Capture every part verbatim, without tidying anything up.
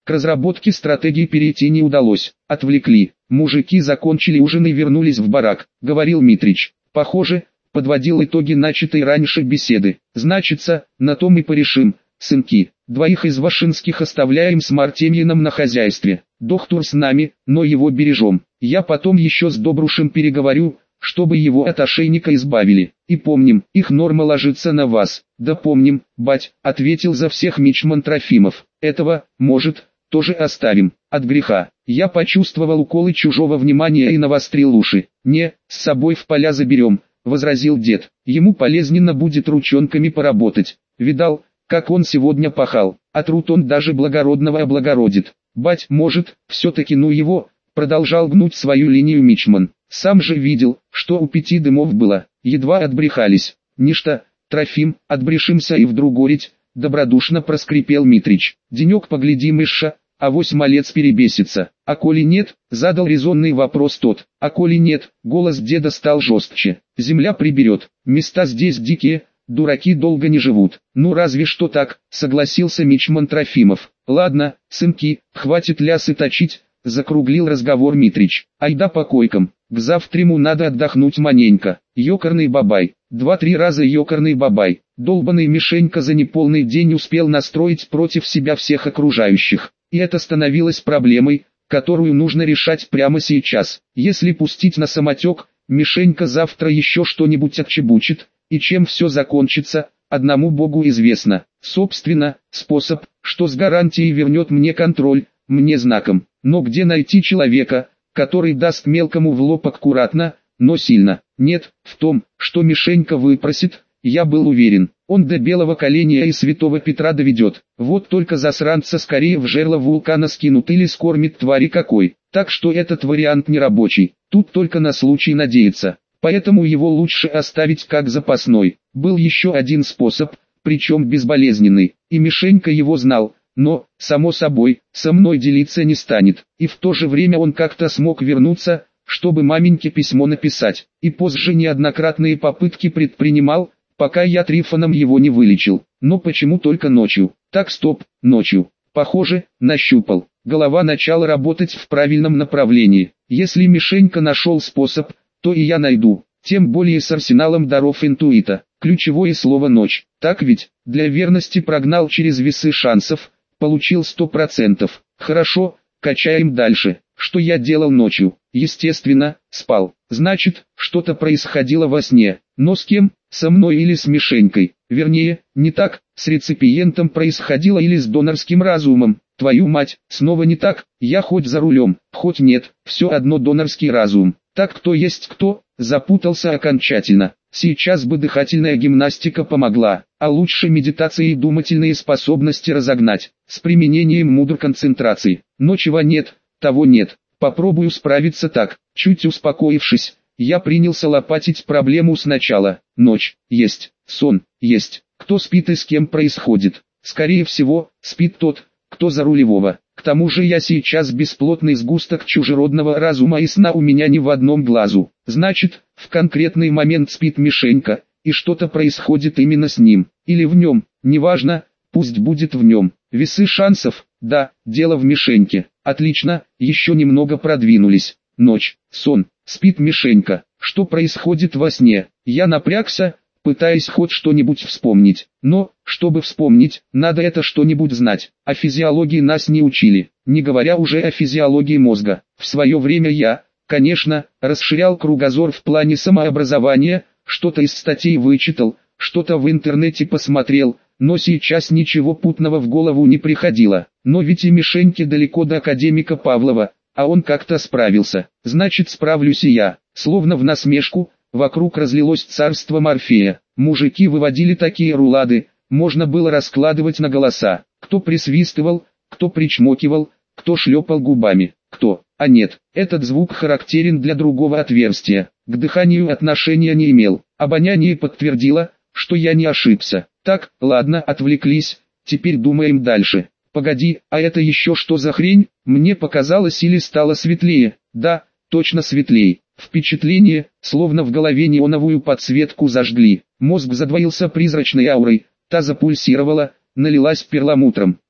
К разработке стратегии перейти не удалось, отвлекли. Мужики закончили ужин и вернулись в барак, говорил Митрич. Похоже, подводил итоги начатой раньше беседы. Значится, на том и порешим, сынки. Двоих из Вашинских оставляем с Мартемьином на хозяйстве. Доктор с нами, но его бережем. Я потом еще с Добрушем переговорю, чтобы его от ошейника избавили. И помним, их норма ложится на вас. Да помним, бать, ответил за всех мичман Трофимов. Этого, может, тоже оставим. От греха. Я почувствовал уколы чужого внимания и навострил уши. Не, с собой в поля заберем, возразил дед. Ему полезненно будет ручонками поработать. Видал, как он сегодня пахал, а труд он даже благородного облагородит. Бать, может, все-таки ну его, продолжал гнуть свою линию мичман. Сам же видел, что у пяти дымов было, едва отбрехались. Ничто, Трофим, отбрешимся и вдруг гореть, добродушно проскрипел Митрич. Денек поглядим ишша, авось малец перебесится. А коли нет, задал резонный вопрос тот. А коли нет, голос деда стал жестче. Земля приберет, места здесь дикие, дураки долго не живут. Ну разве что так, согласился мичман Трофимов. Ладно, сынки, хватит лясы точить, закруглил разговор Митрич. Айда по койкам, к завтраму надо отдохнуть маненько. Ёкарный бабай, два-три раза ёкарный бабай. Долбаный Мишенька за неполный день успел настроить против себя всех окружающих. И это становилось проблемой, которую нужно решать прямо сейчас. Если пустить на самотек, Мишенька завтра еще что-нибудь отчебучит, и чем все закончится, одному Богу известно. Собственно, способ, что с гарантией вернет мне контроль, мне знаком. Но где найти человека, который даст мелкому в лоб аккуратно, но сильно? Нет, в том, что Мишенька выпросит, я был уверен. Он до белого коленя и святого Петра доведет. Вот только засранца скорее в жерло вулкана скинут или скормит твари какой. Так что этот вариант не рабочий. Тут только на случай надеяться. Поэтому его лучше оставить как запасной. Был еще один способ, причем безболезненный. И Мишенька его знал. Но, само собой, со мной делиться не станет. И в то же время он как-то смог вернуться, чтобы маменьке письмо написать. И позже неоднократные попытки предпринимал, пока я Трифоном его не вылечил. Но почему только ночью? Так, стоп, ночью. Похоже, нащупал. Голова начала работать в правильном направлении. Если Мишенька нашел способ, то и я найду. Тем более с арсеналом даров интуита. Ключевое слово «ночь». Так ведь, для верности прогнал через весы шансов, получил сто процентов. Хорошо, качаем дальше. Что я делал ночью? Естественно, спал. Значит, что-то происходило во сне. Но с кем? Со мной или с Мишенькой? Вернее, не так, с реципиентом происходило или с донорским разумом. Твою мать, снова не так, я хоть за рулем, хоть нет, все одно донорский разум. Так кто есть кто, запутался окончательно. Сейчас бы дыхательная гимнастика помогла, а лучше медитации и думательные способности разогнать, с применением мудр концентрации. Но чего нет, того нет. Попробую справиться так. Чуть успокоившись, я принялся лопатить проблему сначала. Ночь, есть, сон, есть. Кто спит и с кем происходит? Скорее всего, спит тот, кто за рулевого. К тому же я сейчас бесплотный сгусток чужеродного разума и сна у меня ни в одном глазу. Значит, в конкретный момент спит Мишенька, и что-то происходит именно с ним, или в нем, неважно, пусть будет в нем. Весы шансов, да, дело в Мишеньке. Отлично, еще немного продвинулись. Ночь, сон, спит Мишенька. Что происходит во сне? Я напрягся, пытаясь хоть что-нибудь вспомнить. Но, чтобы вспомнить, надо это что-нибудь знать. О физиологии нас не учили, не говоря уже о физиологии мозга. В свое время я, конечно, расширял кругозор в плане самообразования, что-то из статей вычитал, что-то в интернете посмотрел, но сейчас ничего путного в голову не приходило. Но ведь и Мишеньке далеко до академика Павлова, а он как-то справился. Значит, справлюсь и я. Словно в насмешку, вокруг разлилось царство Морфея. Мужики выводили такие рулады, можно было раскладывать на голоса. Кто присвистывал, кто причмокивал, кто шлепал губами, кто... А нет, этот звук характерен для другого отверстия. К дыханию отношения не имел. Обоняние подтвердило, что я не ошибся. Так, ладно, отвлеклись, теперь думаем дальше. Погоди, а это еще что за хрень? Мне показалось или стало светлее? Да, точно светлее. Впечатление, словно в голове неоновую подсветку зажгли. Мозг задвоился призрачной аурой, та запульсировала, налилась перламутром.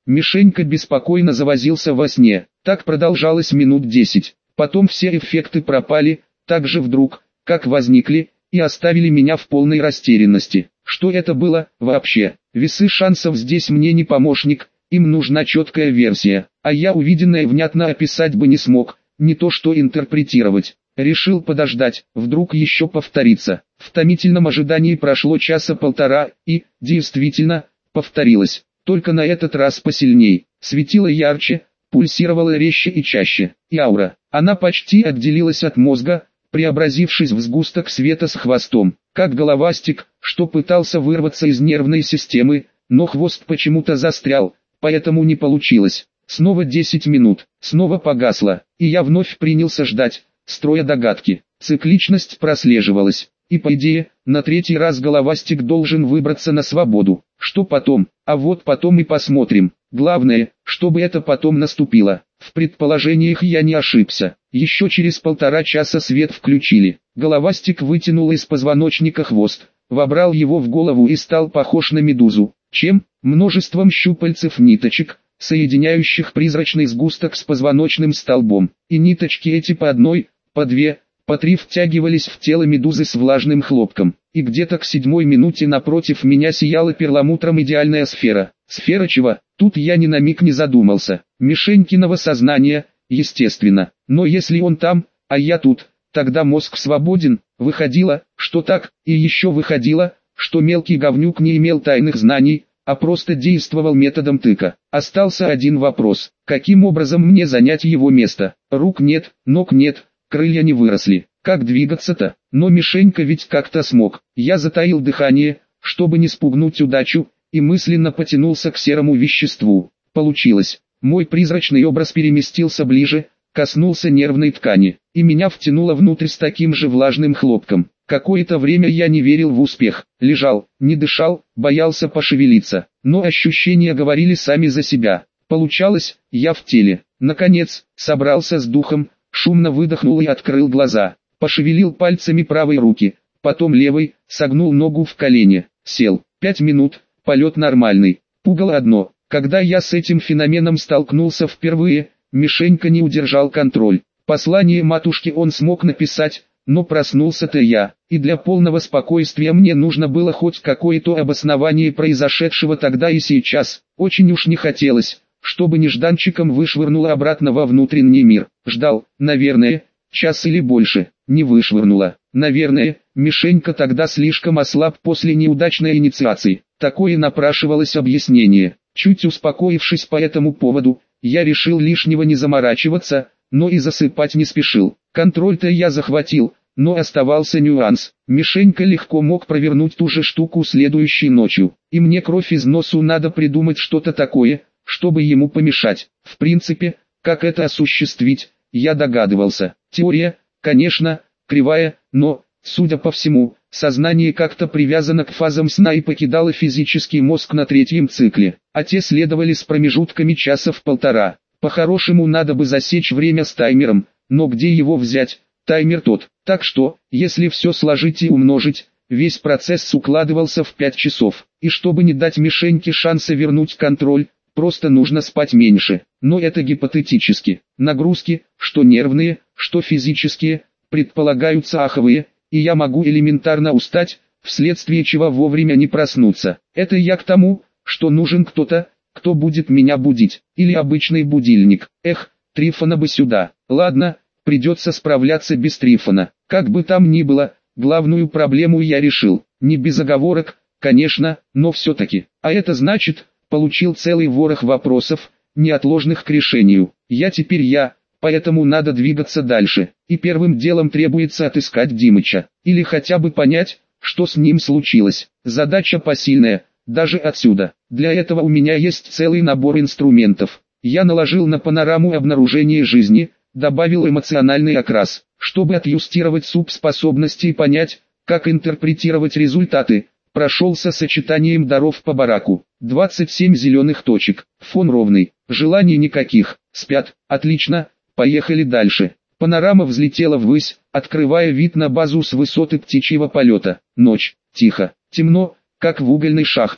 Мишенька беспокойно завозился во сне. Так продолжалось минут десять. Потом все эффекты пропали, так же вдруг, как возникли, и оставили меня в полной растерянности. Что это было, вообще? Весы шансов здесь мне не помощник, им нужна четкая версия, а я увиденное внятно описать бы не смог, не то что интерпретировать. Решил подождать, вдруг еще повторится. В томительном ожидании прошло часа полтора, и, действительно, повторилось. Только на этот раз посильней. Светило ярче, пульсировала резче и чаще. И аура. Она почти отделилась от мозга, преобразившись в сгусток света с хвостом, как головастик, что пытался вырваться из нервной системы, но хвост почему-то застрял, поэтому не получилось. Снова десять минут, снова погасло, и я вновь принялся ждать, строя догадки. Цикличность прослеживалась, и по идее, на третий раз головастик должен выбраться на свободу. Что потом? А вот потом и посмотрим. Главное, чтобы это потом наступило. В предположениях я не ошибся. Еще через полтора часа свет включили. Головастик вытянул из позвоночника хвост, вобрал его в голову и стал похож на медузу. Чем? Множеством щупальцев-ниточек, соединяющих призрачный сгусток с позвоночным столбом. И ниточки эти по одной, по две, по три втягивались в тело медузы с влажным хлопком. И где-то к седьмой минуте напротив меня сияла перламутром идеальная сфера. Сфера чего? Тут я ни на миг не задумался. Мишенькиного сознания, естественно. Но если он там, а я тут, тогда мозг свободен. Выходило, что так, и еще выходило, что мелкий говнюк не имел тайных знаний, а просто действовал методом тыка. Остался один вопрос: каким образом мне занять его место? Рук нет, ног нет, крылья не выросли. Как двигаться-то? Но Мишенька ведь как-то смог. Я затаил дыхание, чтобы не спугнуть удачу, и мысленно потянулся к серому веществу. Получилось. Мой призрачный образ переместился ближе, коснулся нервной ткани, и меня втянуло внутрь с таким же влажным хлопком. Какое-то время я не верил в успех, лежал, не дышал, боялся пошевелиться, но ощущения говорили сами за себя. Получалось, я в теле. Наконец, собрался с духом, шумно выдохнул и открыл глаза. Пошевелил пальцами правой руки, потом левой, согнул ногу в колене, сел. Пять минут, полет нормальный. Пугало одно: когда я с этим феноменом столкнулся впервые, Мишенька не удержал контроль. Послание матушке он смог написать, но проснулся-то я, и для полного спокойствия мне нужно было хоть какое-то обоснование произошедшего тогда и сейчас. Очень уж не хотелось, чтобы нежданчиком вышвырнуло обратно во внутренний мир. Ждал, наверное, час или больше, не вышвырнуло. Наверное, Мишенька тогда слишком ослаб после неудачной инициации. Такое напрашивалось объяснение. Чуть успокоившись по этому поводу, я решил лишнего не заморачиваться, но и засыпать не спешил. Контроль-то я захватил, но оставался нюанс. Мишенька легко мог провернуть ту же штуку следующей ночью, и мне кровь из носу надо придумать что-то такое, чтобы ему помешать. В принципе, как это осуществить, я догадывался. Теория, конечно, кривая, но, судя по всему, сознание как-то привязано к фазам сна и покидало физический мозг на третьем цикле, а те следовали с промежутками часа в полтора. По-хорошему надо бы засечь время с таймером, но где его взять? Таймер тот. Так что, если все сложить и умножить, весь процесс укладывался в пять часов. И чтобы не дать Мишеньке шанса вернуть контроль, просто нужно спать меньше. Но это гипотетически. Нагрузки, что нервные, что физические, предполагаются аховые, и я могу элементарно устать, вследствие чего вовремя не проснуться. Это я к тому, что нужен кто-то, кто будет меня будить, или обычный будильник. Эх, Трифона бы сюда. Ладно, придется справляться без Трифона. Как бы там ни было, главную проблему я решил. Не без оговорок, конечно, но все-таки. А это значит, получил целый ворох вопросов, неотложных к решению. Я теперь я, поэтому надо двигаться дальше. И первым делом требуется отыскать Димыча, или хотя бы понять, что с ним случилось. Задача посильная, даже отсюда. Для этого у меня есть целый набор инструментов. Я наложил на панораму обнаружение жизни, добавил эмоциональный окрас, чтобы отъюстировать субспособности и понять, как интерпретировать результаты. Прошелся сочетанием даров по бараку. двадцать семь зеленых точек, фон ровный, желаний никаких, спят, отлично, поехали дальше. Панорама взлетела ввысь, открывая вид на базу с высоты птичьего полета. Ночь, тихо, темно, как в угольной шахте.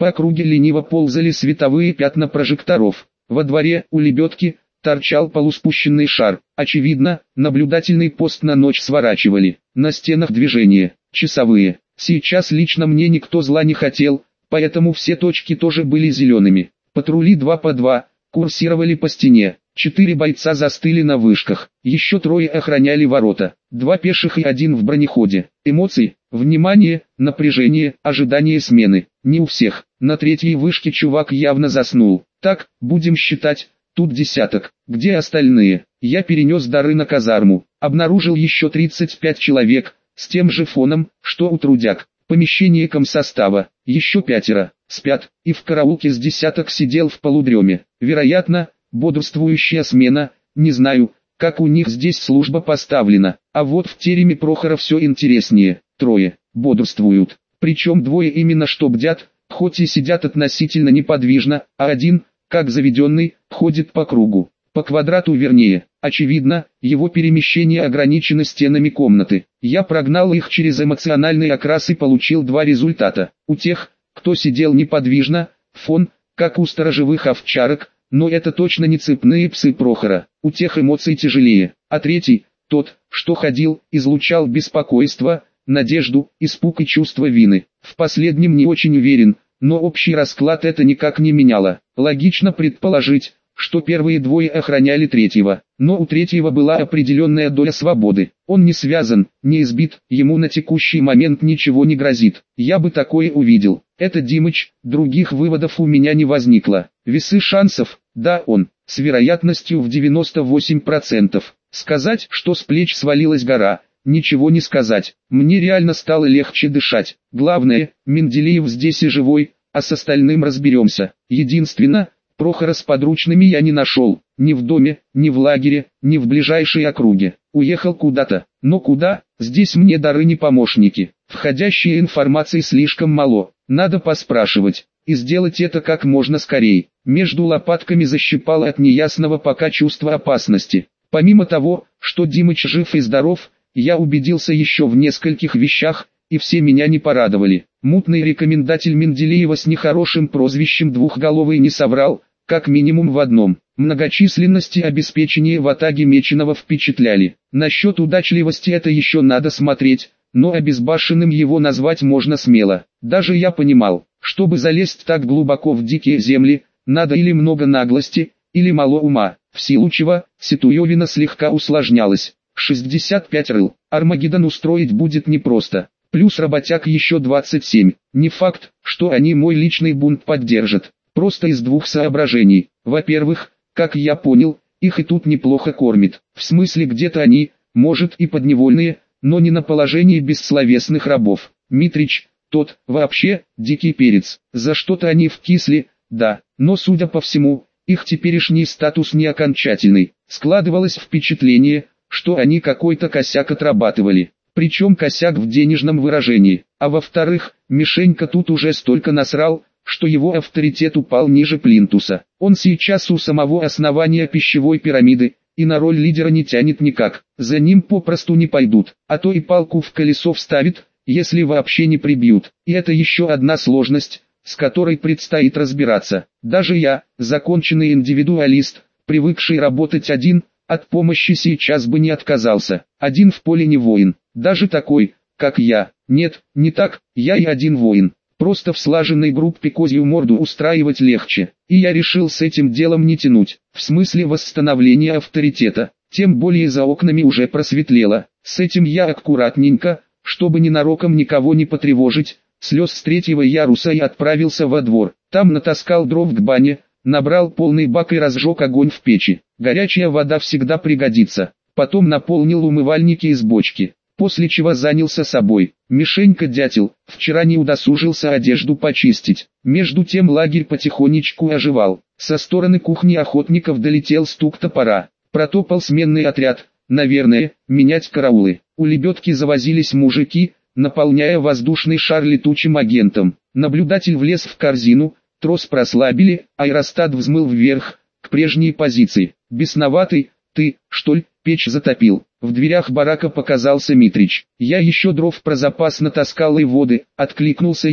По округе лениво ползали световые пятна прожекторов. Во дворе, у лебедки, торчал полуспущенный шар. Очевидно, наблюдательный пост на ночь сворачивали. На стенах движение, часовые. Сейчас лично мне никто зла не хотел, поэтому все точки тоже были зелеными. Патрули два по два, курсировали по стене. Четыре бойца застыли на вышках, еще трое охраняли ворота, два пеших и один в бронеходе. Эмоции, внимание, напряжение, ожидание смены. Не у всех. На третьей вышке чувак явно заснул. Так, будем считать, тут десяток. Где остальные? Я перенес дары на казарму. Обнаружил еще тридцать пять человек, с тем же фоном, что у трудяг. Помещение комсостава, еще пятеро, спят, и в караулке с десяток сидел в полудреме. Вероятно, бодрствующая смена, не знаю, как у них здесь служба поставлена, а вот в тереме Прохора все интереснее. Трое, бодрствуют, причем двое именно что бдят, хоть и сидят относительно неподвижно, а один, как заведенный, ходит по кругу, по квадрату вернее. Очевидно, его перемещения ограничены стенами комнаты. Я прогнал их через эмоциональный окрас и получил два результата. У тех, кто сидел неподвижно, фон, как у сторожевых овчарок, но это точно не цепные псы Прохора. У тех эмоций тяжелее. А третий, тот, что ходил, излучал беспокойство, надежду, испуг и чувство вины. В последнем не очень уверен, но общий расклад это никак не меняло. Логично предположить, что первые двое охраняли третьего, но у третьего была определенная доля свободы. Он не связан, не избит, ему на текущий момент ничего не грозит. Я бы такое увидел. Это Димыч, других выводов у меня не возникло. Весы шансов, да он, с вероятностью в девяносто восемь процентов. Сказать, что с плеч свалилась гора, ничего не сказать. Мне реально стало легче дышать. Главное, Менделеев здесь и живой, а с остальным разберемся. Единственно, Прохора с подручными я не нашел, ни в доме, ни в лагере, ни в ближайшей округе. Уехал куда-то, но куда, здесь мне дары не помощники. Входящей информации слишком мало, надо поспрашивать, и сделать это как можно скорее. Между лопатками защипало от неясного пока чувства опасности. Помимо того, что Димыч жив и здоров, я убедился еще в нескольких вещах, и все меня не порадовали. Мутный рекомендатель Менделеева с нехорошим прозвищем Двухголовый не соврал, как минимум в одном. Многочисленность и обеспечение ватаги Меченого впечатляли. Насчет удачливости это еще надо смотреть, но обезбашенным его назвать можно смело. Даже я понимал, чтобы залезть так глубоко в дикие земли, надо или много наглости, или мало ума, в силу чего ситуевина слегка усложнялась. шестьдесят пять рыл, Армагеддон устроить будет непросто. Плюс работяг еще двадцать семь. Не факт, что они мой личный бунт поддержат. Просто из двух соображений. Во-первых, как я понял, их и тут неплохо кормит. В смысле где-то они, может и подневольные, но не на положении бессловесных рабов. Митрич, тот, вообще, дикий перец. За что-то они вкисли, да, но судя по всему, их теперешний статус не окончательный. Складывалось впечатление, что они какой-то косяк отрабатывали. Причем косяк в денежном выражении. А во-вторых, Мишенька тут уже столько насрал, что его авторитет упал ниже плинтуса. Он сейчас у самого основания пищевой пирамиды, и на роль лидера не тянет никак. За ним попросту не пойдут, а то и палку в колесо вставит, если вообще не прибьют. И это еще одна сложность, с которой предстоит разбираться. Даже я, законченный индивидуалист, привыкший работать один, от помощи сейчас бы не отказался. Один в поле не воин. Даже такой, как я. Нет, не так, я и один воин. Просто в слаженной группе козью морду устраивать легче. И я решил с этим делом не тянуть. В смысле восстановления авторитета. Тем более за окнами уже просветлело. С этим я аккуратненько, чтобы ненароком никого не потревожить, слез с третьего яруса и отправился во двор. Там натаскал дров к бане, набрал полный бак и разжег огонь в печи. Горячая вода всегда пригодится. Потом наполнил умывальники из бочки. После чего занялся собой. Мишенька-дятел, вчера не удосужился одежду почистить. Между тем лагерь потихонечку оживал. Со стороны кухни охотников долетел стук топора. Протопал сменный отряд, наверное, менять караулы. У лебедки завозились мужики, наполняя воздушный шар летучим агентом. Наблюдатель влез в корзину, трос прослабили, аэростат взмыл вверх, к прежней позиции. Бесноватый, ты, что ли, печь затопил. В дверях барака показался Митрич. Я еще дров про запас натаскал и воды, откликнулся я,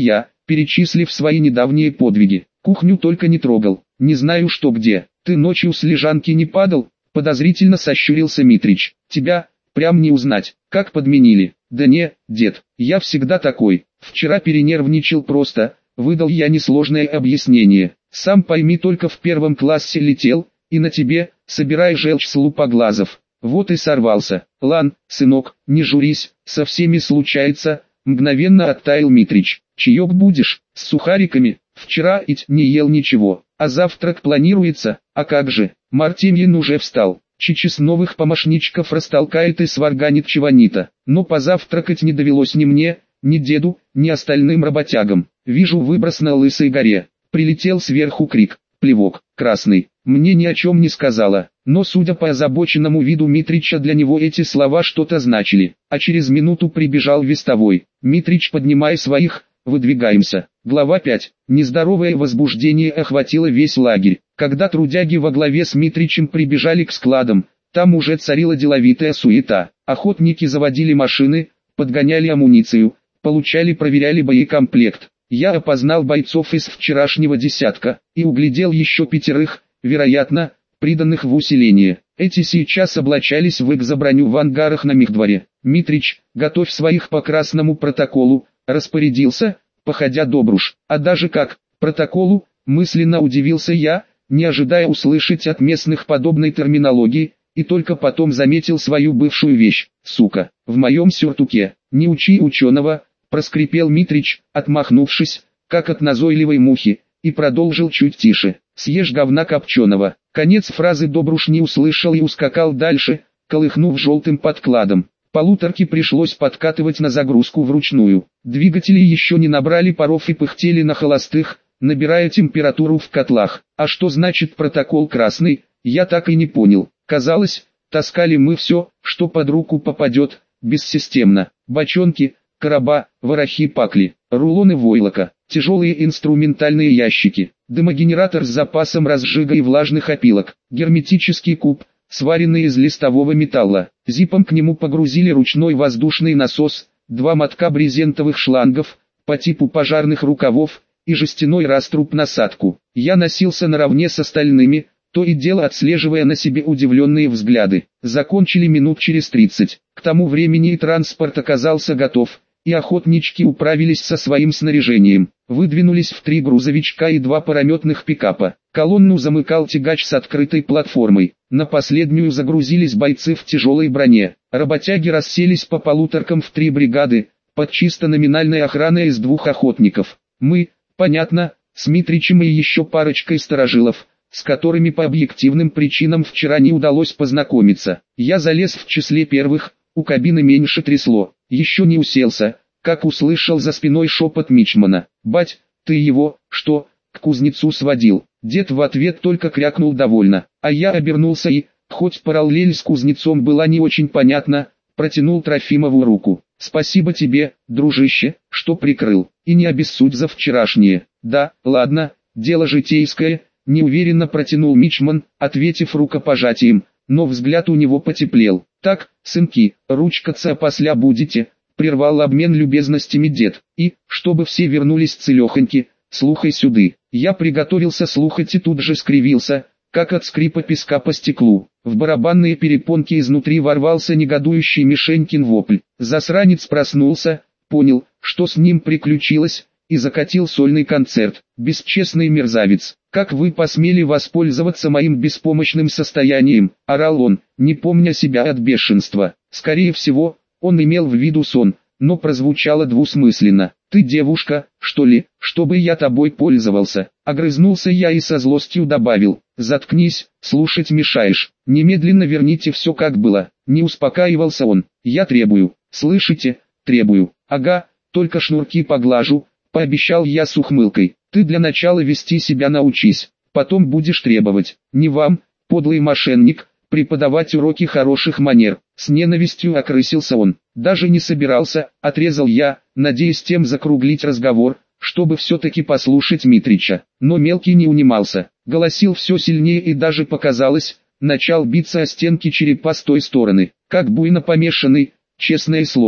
перечислив свои недавние подвиги. Кухню только не трогал, не знаю что где. Ты ночью с лежанки не падал? Подозрительно сощурился Митрич. Тебя, прям не узнать, как подменили. Да не, дед, я всегда такой. Вчера перенервничал просто, выдал я несложное объяснение. Сам пойми, только в первом классе летел, и на тебе, собирай желчь с лупоглазов. Вот и сорвался. Лан, сынок, не журись, со всеми случается, мгновенно оттаял Митрич. Чаек будешь, с сухариками? Вчера ить не ел ничего, а завтрак планируется, а как же? Мартемьин уже встал. Чичи с новых помощничков растолкает и сварганит чего-нибудь. Но позавтракать не довелось ни мне, ни деду, ни остальным работягам. Вижу выброс на Лысой горе. Прилетел сверху крик, плевок, красный. Мне ни о чем не сказала, но судя по озабоченному виду Митрича, для него эти слова что-то значили. А через минуту прибежал вестовой. Митрич, поднимай своих, выдвигаемся. Глава пять. Нездоровое возбуждение охватило весь лагерь. Когда трудяги во главе с Митричем прибежали к складам, там уже царила деловитая суета. Охотники заводили машины, подгоняли амуницию, получали-проверяли боекомплект. Я опознал бойцов из вчерашнего десятка и углядел еще пятерых, вероятно, приданных в усиление. Эти сейчас облачались в экзоброню в ангарах на Михдворе. Митрич, готовь своих по красному протоколу, распорядился, походя Добруш. А даже как, протоколу, мысленно удивился я, не ожидая услышать от местных подобной терминологии, и только потом заметил свою бывшую вещь. Сука, в моем сюртуке, не учи ученого, проскрипел Митрич, отмахнувшись, как от назойливой мухи, и продолжил чуть тише. Съешь говна копченого. Конец фразы Добруш не услышал и ускакал дальше, колыхнув желтым подкладом. Полуторки пришлось подкатывать на загрузку вручную. Двигатели еще не набрали паров и пыхтели на холостых, набирая температуру в котлах. А что значит протокол красный, я так и не понял. Казалось, таскали мы все, что под руку попадет, бессистемно. Бочонки, короба, ворохи пакли, рулоны войлока, тяжелые инструментальные ящики, дымогенератор с запасом разжига и влажных опилок, герметический куб, сваренный из листового металла. Зипом к нему погрузили ручной воздушный насос, два мотка брезентовых шлангов, по типу пожарных рукавов, и жестяной раструб-насадку. Я носился наравне с остальными, то и дело отслеживая на себе удивленные взгляды. Закончили минут через тридцать. К тому времени и транспорт оказался готов, и охотнички управились со своим снаряжением. Выдвинулись в три грузовичка и два парометных пикапа. Колонну замыкал тягач с открытой платформой. На последнюю загрузились бойцы в тяжелой броне. Работяги расселись по полуторкам в три бригады, под чисто номинальной охраной из двух охотников. Мы, понятно, с Митричем и еще парочкой старожилов, с которыми по объективным причинам вчера не удалось познакомиться. Я залез в числе первых, у кабины меньше трясло. Еще не уселся, как услышал за спиной шепот мичмана. «Бать, ты его, что, к кузнецу сводил?» Дед в ответ только крякнул довольно, а я обернулся и, хоть параллель с кузнецом была не очень понятна, протянул Трофимову руку. «Спасибо тебе, дружище, что прикрыл, и не обессудь за вчерашнее». «Да, ладно, дело житейское», неуверенно протянул мичман, ответив рукопожатием, но взгляд у него потеплел. «Так, сынки, ручкаться опосля будете», прервал обмен любезностями дед, «и, чтобы все вернулись целехоньки, слухай сюды». Я приготовился слухать и тут же скривился, как от скрипа песка по стеклу. В барабанные перепонки изнутри ворвался негодующий Мишенькин вопль. Засранец проснулся, понял, что с ним приключилось, и закатил сольный концерт. «Бесчестный мерзавец, как вы посмели воспользоваться моим беспомощным состоянием?» – орал он, не помня себя от бешенства. Скорее всего, он имел в виду сон, но прозвучало двусмысленно. «Ты девушка, что ли, чтобы я тобой пользовался?» Огрызнулся я и со злостью добавил: «Заткнись, слушать мешаешь, немедленно верните все как было». Не успокаивался он. «Я требую, слышите, требую». «Ага, только шнурки поглажу», пообещал я с ухмылкой. «Ты для начала вести себя научись, потом будешь требовать. Не вам, подлый мошенник, преподавать уроки хороших манер». С ненавистью окрысился он. «Даже не собирался», отрезал я, надеясь тем закруглить разговор, чтобы все-таки послушать Митрича. Но мелкий не унимался, голосил все сильнее и даже показалось, начал биться о стенки черепа с той стороны, как буйно помешанный, честное слово.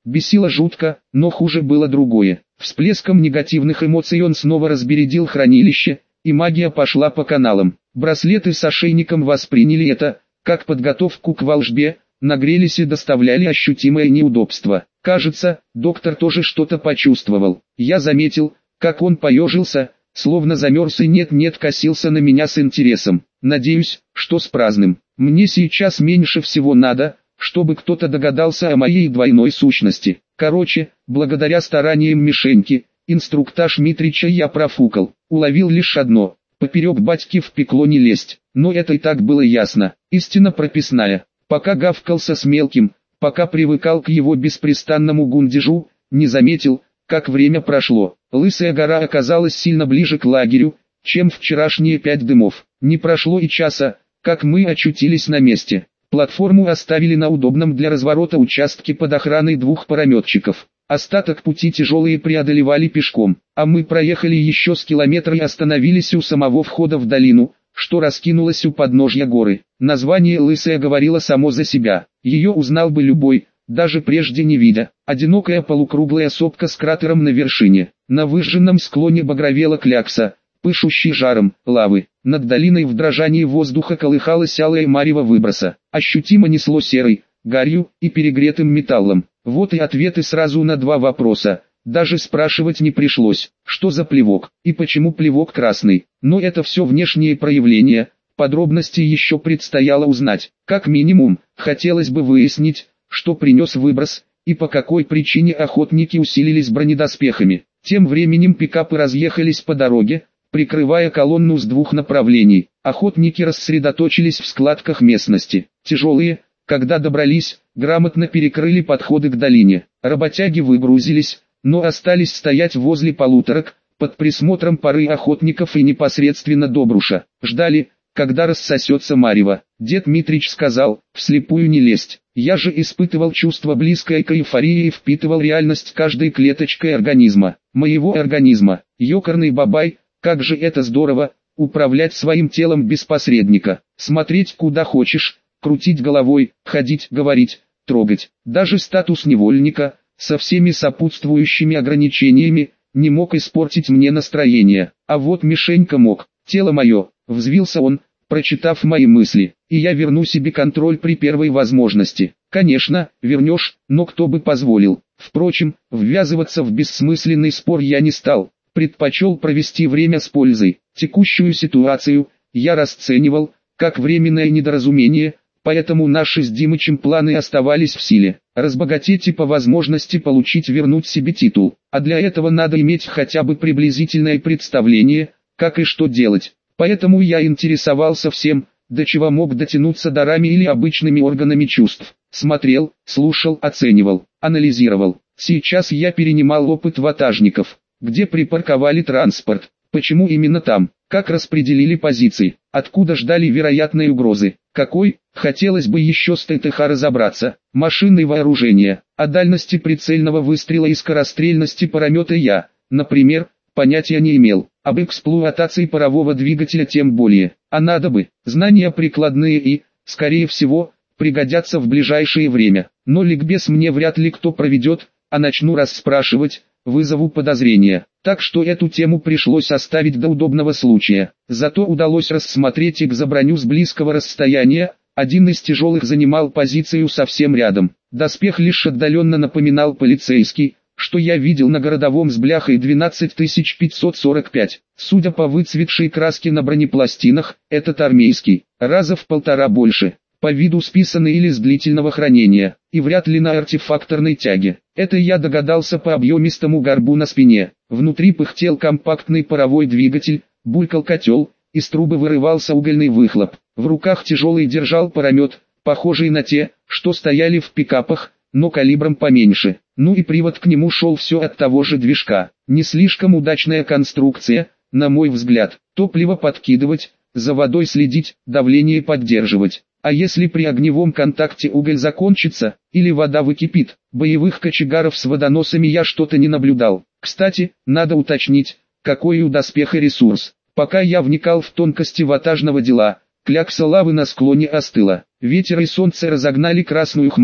Бесило жутко, но хуже было другое. Всплеском негативных эмоций он снова разбередил хранилище, и магия пошла по каналам. Браслеты с ошейником восприняли это, как подготовку к волшбе, нагрелись и доставляли ощутимое неудобство. Кажется, доктор тоже что-то почувствовал. Я заметил, как он поежился, словно замерз и нет-нет косился на меня с интересом. Надеюсь, что с праздным. Мне сейчас меньше всего надо, чтобы кто-то догадался о моей двойной сущности. Короче, благодаря стараниям Мишеньки, инструктаж Митрича я профукал. Уловил лишь одно: поперек батьки в пекло не лезть. Но это и так было ясно. Истина прописная. Пока гавкался с мелким, пока привыкал к его беспрестанному гундежу, не заметил, как время прошло. Лысая гора оказалась сильно ближе к лагерю, чем вчерашние пять дымов. Не прошло и часа, как мы очутились на месте. Платформу оставили на удобном для разворота участке под охраной двух парометчиков. Остаток пути тяжелые преодолевали пешком, а мы проехали еще с километра и остановились у самого входа в долину, что раскинулась у подножья горы. Название «Лысая» говорило само за себя. Ее узнал бы любой, даже прежде не видя. Одинокая полукруглая сопка с кратером на вершине. На выжженном склоне багровела клякса, пышущий жаром, лавы. Над долиной в дрожании воздуха колыхалась алая марево выброса. Ощутимо несло серой, гарью и перегретым металлом. Вот и ответы сразу на два вопроса. Даже спрашивать не пришлось, что за плевок и почему плевок красный. Но это все внешние проявления, подробности еще предстояло узнать. Как минимум, хотелось бы выяснить, что принес выброс, и по какой причине охотники усилились бронедоспехами. Тем временем пикапы разъехались по дороге, прикрывая колонну с двух направлений. Охотники рассредоточились в складках местности. Тяжелые, когда добрались, грамотно перекрыли подходы к долине. Работяги выгрузились, но остались стоять возле полуторок, под присмотром пары охотников и непосредственно Добруша. Ждали, когда рассосется марево. Дед Митрич сказал: вслепую не лезть. Я же испытывал чувство близкое к эйфории и впитывал реальность каждой клеточкой организма. Моего организма. Ёкарный бабай, как же это здорово, управлять своим телом без посредника. Смотреть куда хочешь, крутить головой, ходить, говорить, трогать. Даже статус невольника, со всеми сопутствующими ограничениями, не мог испортить мне настроение. А вот Мишенька мог. Тело мое, взвился он, прочитав мои мысли, и я верну себе контроль при первой возможности. Конечно, вернешь, но кто бы позволил. Впрочем, ввязываться в бессмысленный спор я не стал, предпочел провести время с пользой. Текущую ситуацию я расценивал как временное недоразумение, поэтому наши с Димычем планы оставались в силе. Разбогатеть и по возможности получить вернуть себе титул. А для этого надо иметь хотя бы приблизительное представление, как и что делать. Поэтому я интересовался всем, до чего мог дотянуться дарами или обычными органами чувств. Смотрел, слушал, оценивал, анализировал. Сейчас я перенимал опыт ватажников. Где припарковали транспорт, почему именно там, как распределили позиции, откуда ждали вероятной угрозы, какой, хотелось бы еще с ТТХ разобраться, машины и вооружения, о дальности прицельного выстрела и скорострельности паромета я, например, понятия не имел, об эксплуатации парового двигателя тем более, а надо бы, знания прикладные и, скорее всего, пригодятся в ближайшее время, но ликбез мне вряд ли кто проведет, а начну расспрашивать, вызову подозрения, так что эту тему пришлось оставить до удобного случая. Зато удалось рассмотреть экзоброню с близкого расстояния, один из тяжелых занимал позицию совсем рядом. Доспех лишь отдаленно напоминал полицейский, что я видел на городовом с бляхой двенадцать тысяч пятьсот сорок пять. Судя по выцветшей краске на бронепластинах, этот армейский, раза в полтора больше. По виду списанный или с длительного хранения, и вряд ли на артефакторной тяге. Это я догадался по объемистому горбу на спине. Внутри пыхтел компактный паровой двигатель, булькал котел, из трубы вырывался угольный выхлоп. В руках тяжелый держал паромет, похожий на те, что стояли в пикапах, но калибром поменьше. Ну и привод к нему шел все от того же движка. Не слишком удачная конструкция, на мой взгляд. Топливо подкидывать, за водой следить, давление поддерживать. А если при огневом контакте уголь закончится, или вода выкипит, боевых кочегаров с водоносами я что-то не наблюдал. Кстати, надо уточнить, какой у доспеха ресурс. Пока я вникал в тонкости ватажного дела, клякса лавы на склоне остыла. Ветер и солнце разогнали красную хмарь,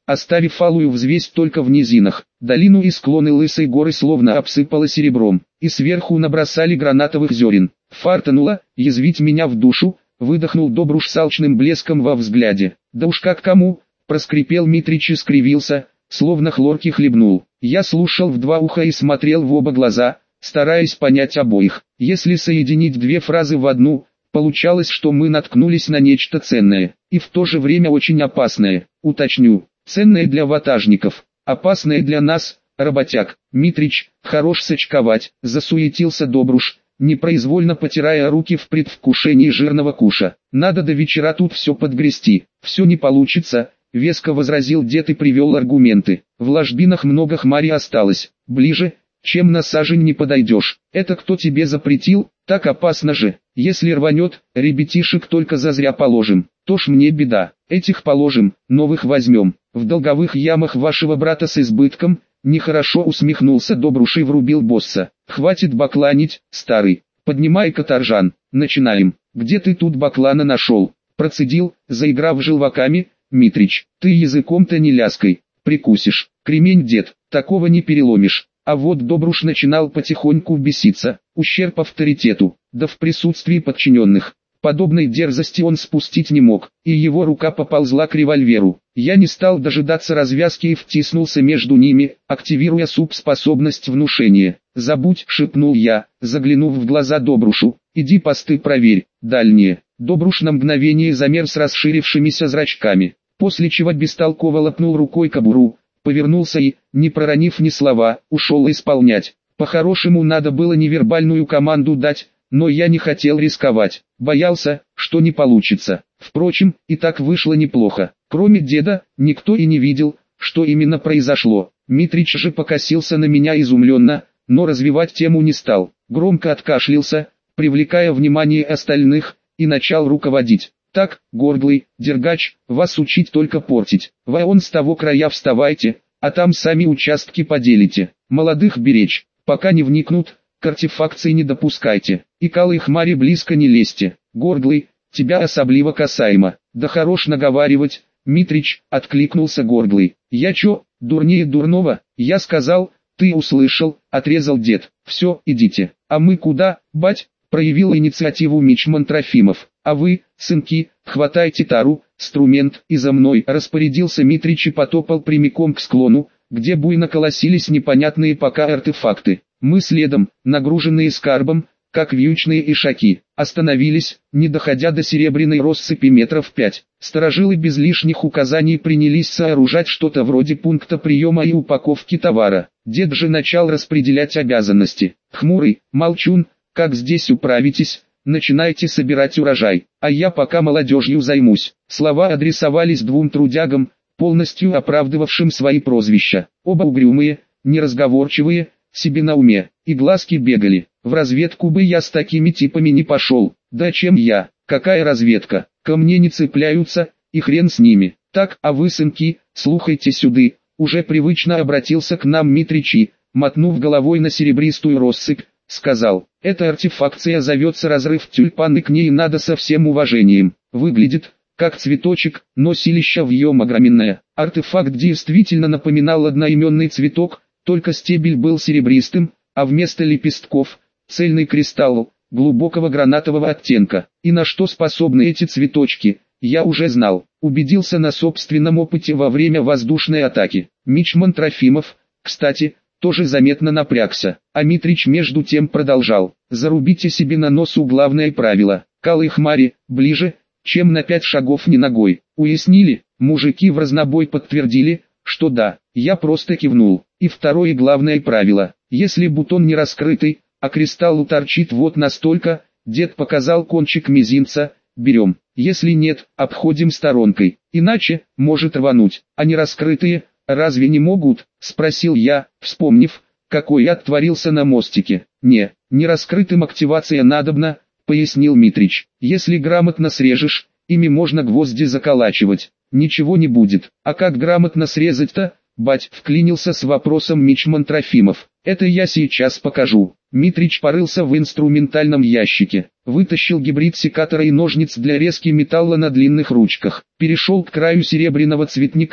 оставив алую взвесь только в низинах. Долину и склоны лысой горы словно обсыпало серебром, и сверху набросали гранатовых зерен. Фартануло, язвить меня в душу, выдохнул Добруш с алчным блеском во взгляде. Да уж как кому, проскрипел Митрич и скривился, словно хлорки хлебнул. Я слушал в два уха и смотрел в оба глаза, стараясь понять обоих. Если соединить две фразы в одну, получалось, что мы наткнулись на нечто ценное, и в то же время очень опасное. Уточню, ценное для ватажников, опасное для нас, работяг. Митрич, хорош сочковать, засуетился Добруш, непроизвольно потирая руки в предвкушении жирного куша. Надо до вечера тут все подгрести. Все не получится, веско возразил дед и привел аргументы. В ложбинах много хмари осталось, ближе, чем на сажень не подойдешь. Это кто тебе запретил? Так опасно же. Если рванет, ребятишек только зазря положим. То ж мне беда. Этих положим, новых возьмем. В долговых ямах вашего брата с избытком. Нехорошо усмехнулся Добруш и врубил босса. Хватит бакланить, старый. Поднимай каторжан. Начинаем. Где ты тут баклана нашел? Процедил, заиграв желваками, Митрич. Ты языком-то не ляской. Прикусишь. Кремень, дед, такого не переломишь. А вот Добруш начинал потихоньку беситься, ущерб авторитету, да в присутствии подчиненных. Подобной дерзости он спустить не мог, и его рука поползла к револьверу. Я не стал дожидаться развязки и втиснулся между ними, активируя субспособность внушения. «Забудь», — шепнул я, заглянув в глаза Добрушу, — «иди посты проверь, дальние». Добруш на мгновение замер с расширившимися зрачками, после чего бестолково лопнул рукой кобуру, повернулся и, не проронив ни слова, ушел исполнять. По-хорошему надо было невербальную команду дать, но я не хотел рисковать, боялся, что не получится. Впрочем, и так вышло неплохо. Кроме деда, никто и не видел, что именно произошло. Митрич же покосился на меня изумленно, но развивать тему не стал. Громко откашлялся, привлекая внимание остальных, и начал руководить. Так, горглый, дергач, вас учить только портить. Вы он с того края вставайте, а там сами участки поделите. Молодых беречь, пока не вникнут, к артефакции не допускайте. И к алой хмари близко не лезьте. Горглый, тебя особливо касаемо. Да хорош наговаривать, Митрич, откликнулся Горглый. Я чё, дурнее дурного? Я сказал, ты услышал, отрезал дед. Все, идите. А мы куда, бать? Проявил инициативу Мичман Трофимов. А вы, сынки, хватайте тару, инструмент и за мной. Распорядился Митрич и потопал прямиком к склону, где буйно колосились непонятные пока артефакты. Мы следом, нагруженные скарбом, как вьючные ишаки, остановились, не доходя до серебряной россыпи метров пять. Сторожилы без лишних указаний принялись сооружать что-то вроде пункта приема и упаковки товара. Дед же начал распределять обязанности. Хмурый, молчун, как здесь управитесь? Начинайте собирать урожай, а я пока молодежью займусь. Слова адресовались двум трудягам, полностью оправдывавшим свои прозвища. Оба угрюмые, неразговорчивые, себе на уме, и глазки бегали. В разведку бы я с такими типами не пошел. Да чем я? Какая разведка? Ко мне не цепляются, и хрен с ними. Так, а вы, сынки, слухайте сюды. Уже привычно обратился к нам Митричи, мотнув головой на серебристую россыпь, сказал. Эта артефакция зовется разрыв тюльпан, и к ней надо со всем уважением. Выглядит, как цветочек, но силища в нем огроменное. Артефакт действительно напоминал одноименный цветок, только стебель был серебристым, а вместо лепестков – цельный кристалл, глубокого гранатового оттенка. И на что способны эти цветочки, я уже знал. Убедился на собственном опыте во время воздушной атаки. Мичман Трофимов, кстати, тоже заметно напрягся, а Митрич между тем продолжал. Зарубите себе на носу главное правило. К алой хмари, ближе, чем на пять шагов не ногой. Уяснили? Мужики в разнобой подтвердили, что да. Я просто кивнул. И второе главное правило. Если бутон не раскрытый, а кристалл торчит вот настолько, дед показал кончик мизинца, берем. Если нет, обходим сторонкой. Иначе, может рвануть. А не раскрытые, разве не могут? Спросил я, вспомнив, какой яд творился на мостике. Не, не раскрытым активация надобна, пояснил Митрич. Если грамотно срежешь, ими можно гвозди заколачивать. Ничего не будет. А как грамотно срезать-то? Бать, вклинился с вопросом Мичман Трофимов. Это я сейчас покажу. Митрич порылся в инструментальном ящике, вытащил гибрид секатора и ножниц для резки металла на длинных ручках, перешел к краю серебряного цветника,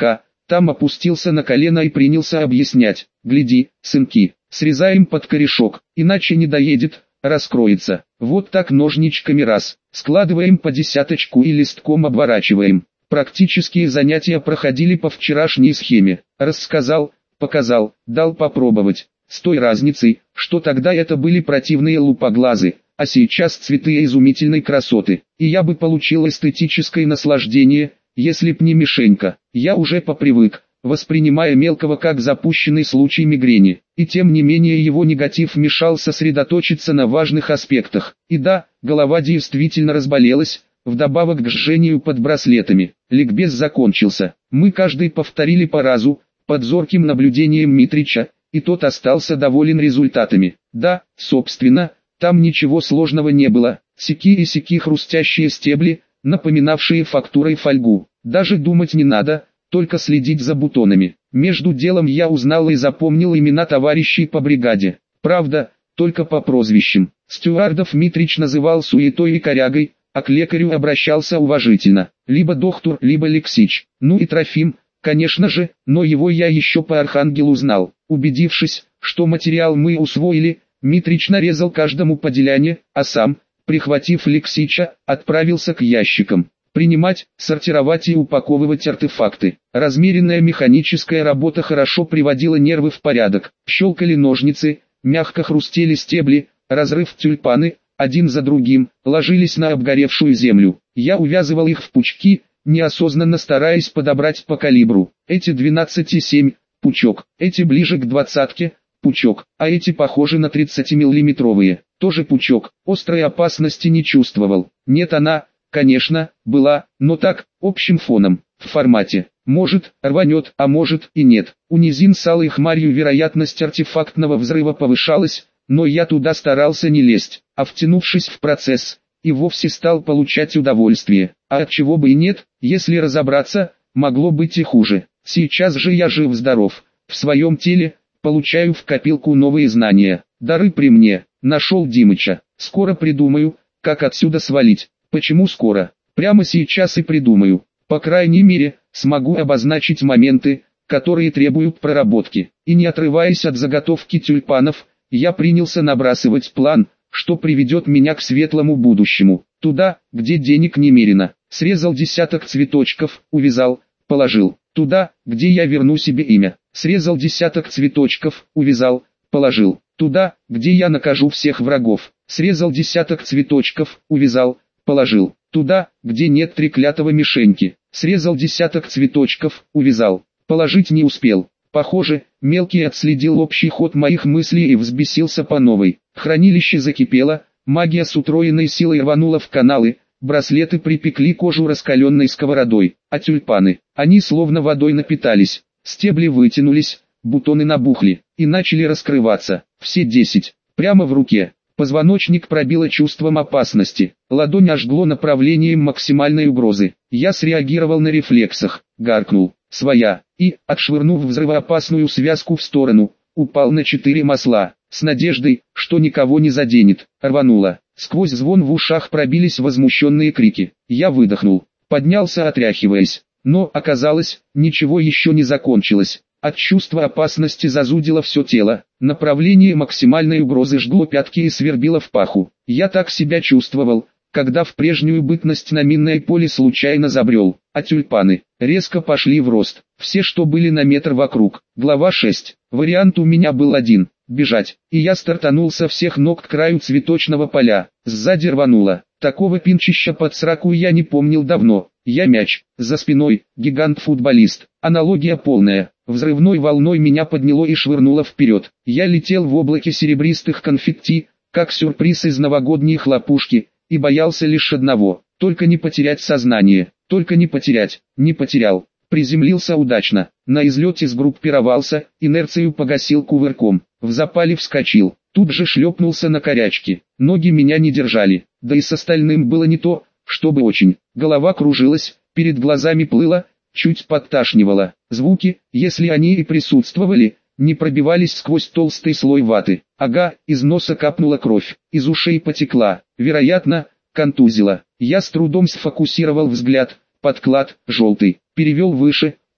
Там опустился на колено и принялся объяснять. Гляди, сынки, срезаем под корешок, иначе не доедет, раскроется. Вот так ножничками раз, складываем по десяточку и листком обворачиваем. Практические занятия проходили по вчерашней схеме. Рассказал, показал, дал попробовать. С той разницей, что тогда это были противные лупоглазы, а сейчас цветы изумительной красоты. И я бы получил эстетическое наслаждение, если б не Мишенька. Я уже попривык, воспринимая мелкого как запущенный случай мигрени. И тем не менее его негатив мешал сосредоточиться на важных аспектах. И да, голова действительно разболелась, вдобавок к жжению под браслетами. Ликбез закончился. Мы каждый повторили по разу, под зорким наблюдением Митрича, и тот остался доволен результатами. Да, собственно, там ничего сложного не было. Сяки и сяки хрустящие стебли, напоминавшие фактурой фольгу. Даже думать не надо, только следить за бутонами. Между делом я узнал и запомнил имена товарищей по бригаде. Правда, только по прозвищам. Стюардов Митрич называл суетой и корягой, а к лекарю обращался уважительно. Либо доктор, либо Лексич. Ну и Трофим, конечно же, но его я еще по Архангелу знал. Убедившись, что материал мы усвоили, Митрич нарезал каждому по деляне, а сам, прихватив Лексича, отправился к ящикам. Принимать, сортировать и упаковывать артефакты. Размеренная механическая работа хорошо приводила нервы в порядок. Щелкали ножницы, мягко хрустели стебли, разрыв тюльпаны, один за другим, ложились на обгоревшую землю. Я увязывал их в пучки, неосознанно стараясь подобрать по калибру. Эти двенадцать и семь, пучок, эти ближе к двадцатке, пучок, а эти похожи на тридцатимиллиметровые, тоже пучок. Острой опасности не чувствовал. Нет, она, конечно, была, но так, общим фоном, в формате. Может, рванет, а может и нет. У низин с алой хмарью вероятность артефактного взрыва повышалась, но я туда старался не лезть, а втянувшись в процесс, и вовсе стал получать удовольствие. А от чего бы и нет, если разобраться, могло быть и хуже. Сейчас же я жив-здоров, в своем теле, получаю в копилку новые знания. Дары при мне, нашел Димыча. Скоро придумаю, как отсюда свалить. Почему скоро? Прямо сейчас и придумаю. По крайней мере, смогу обозначить моменты, которые требуют проработки. И не отрываясь от заготовки тюльпанов, я принялся набрасывать план, что приведет меня к светлому будущему. Туда, где денег немерено. Срезал десяток цветочков, увязал, положил. Туда, где я верну себе имя. Срезал десяток цветочков, увязал, положил. Туда, где я накажу всех врагов. Срезал десяток цветочков, увязал, положил. Туда, где нет треклятого Мишеньки. Срезал десяток цветочков, увязал. Положить не успел. Похоже, мелкий отследил общий ход моих мыслей и взбесился по новой. Хранилище закипело, магия с утроенной силой рванула в каналы, браслеты припекли кожу раскаленной сковородой, а тюльпаны, они словно водой напитались, стебли вытянулись, бутоны набухли и начали раскрываться, все десять, прямо в руке. Позвоночник пробило чувством опасности, ладонь ожгло направлением максимальной угрозы. Я среагировал на рефлексах, гаркнул, своя, и, отшвырнув взрывоопасную связку в сторону, упал на четыре масла, с надеждой, что никого не заденет, рвануло. Сквозь звон в ушах пробились возмущенные крики. Я выдохнул, поднялся отряхиваясь, но, оказалось, ничего еще не закончилось. От чувства опасности зазудело все тело, направление максимальной угрозы жгло пятки и свербило в паху. Я так себя чувствовал, когда в прежнюю бытность на минное поле случайно забрел, а тюльпаны резко пошли в рост, все, что были на метр вокруг. Глава шесть. Вариант у меня был один – бежать, и я стартанул со всех ног к краю цветочного поля. Сзади рвануло, такого пинчища под сраку я не помнил давно. Я мяч, за спиной, гигант-футболист, аналогия полная. Взрывной волной меня подняло и швырнуло вперед. Я летел в облаке серебристых конфетти, как сюрприз из новогодней хлопушки, и боялся лишь одного, только не потерять сознание, только не потерять, не потерял. Приземлился удачно, на излете сгруппировался, инерцию погасил кувырком, в запале вскочил, тут же шлепнулся на корячки, ноги меня не держали, да и с остальным было не то, чтобы очень, голова кружилась, перед глазами плыла, чуть подташнивало, звуки, если они и присутствовали, не пробивались сквозь толстый слой ваты. Ага, из носа капнула кровь, из ушей потекла, вероятно, контузила. Я с трудом сфокусировал взгляд, подклад, желтый, перевел выше,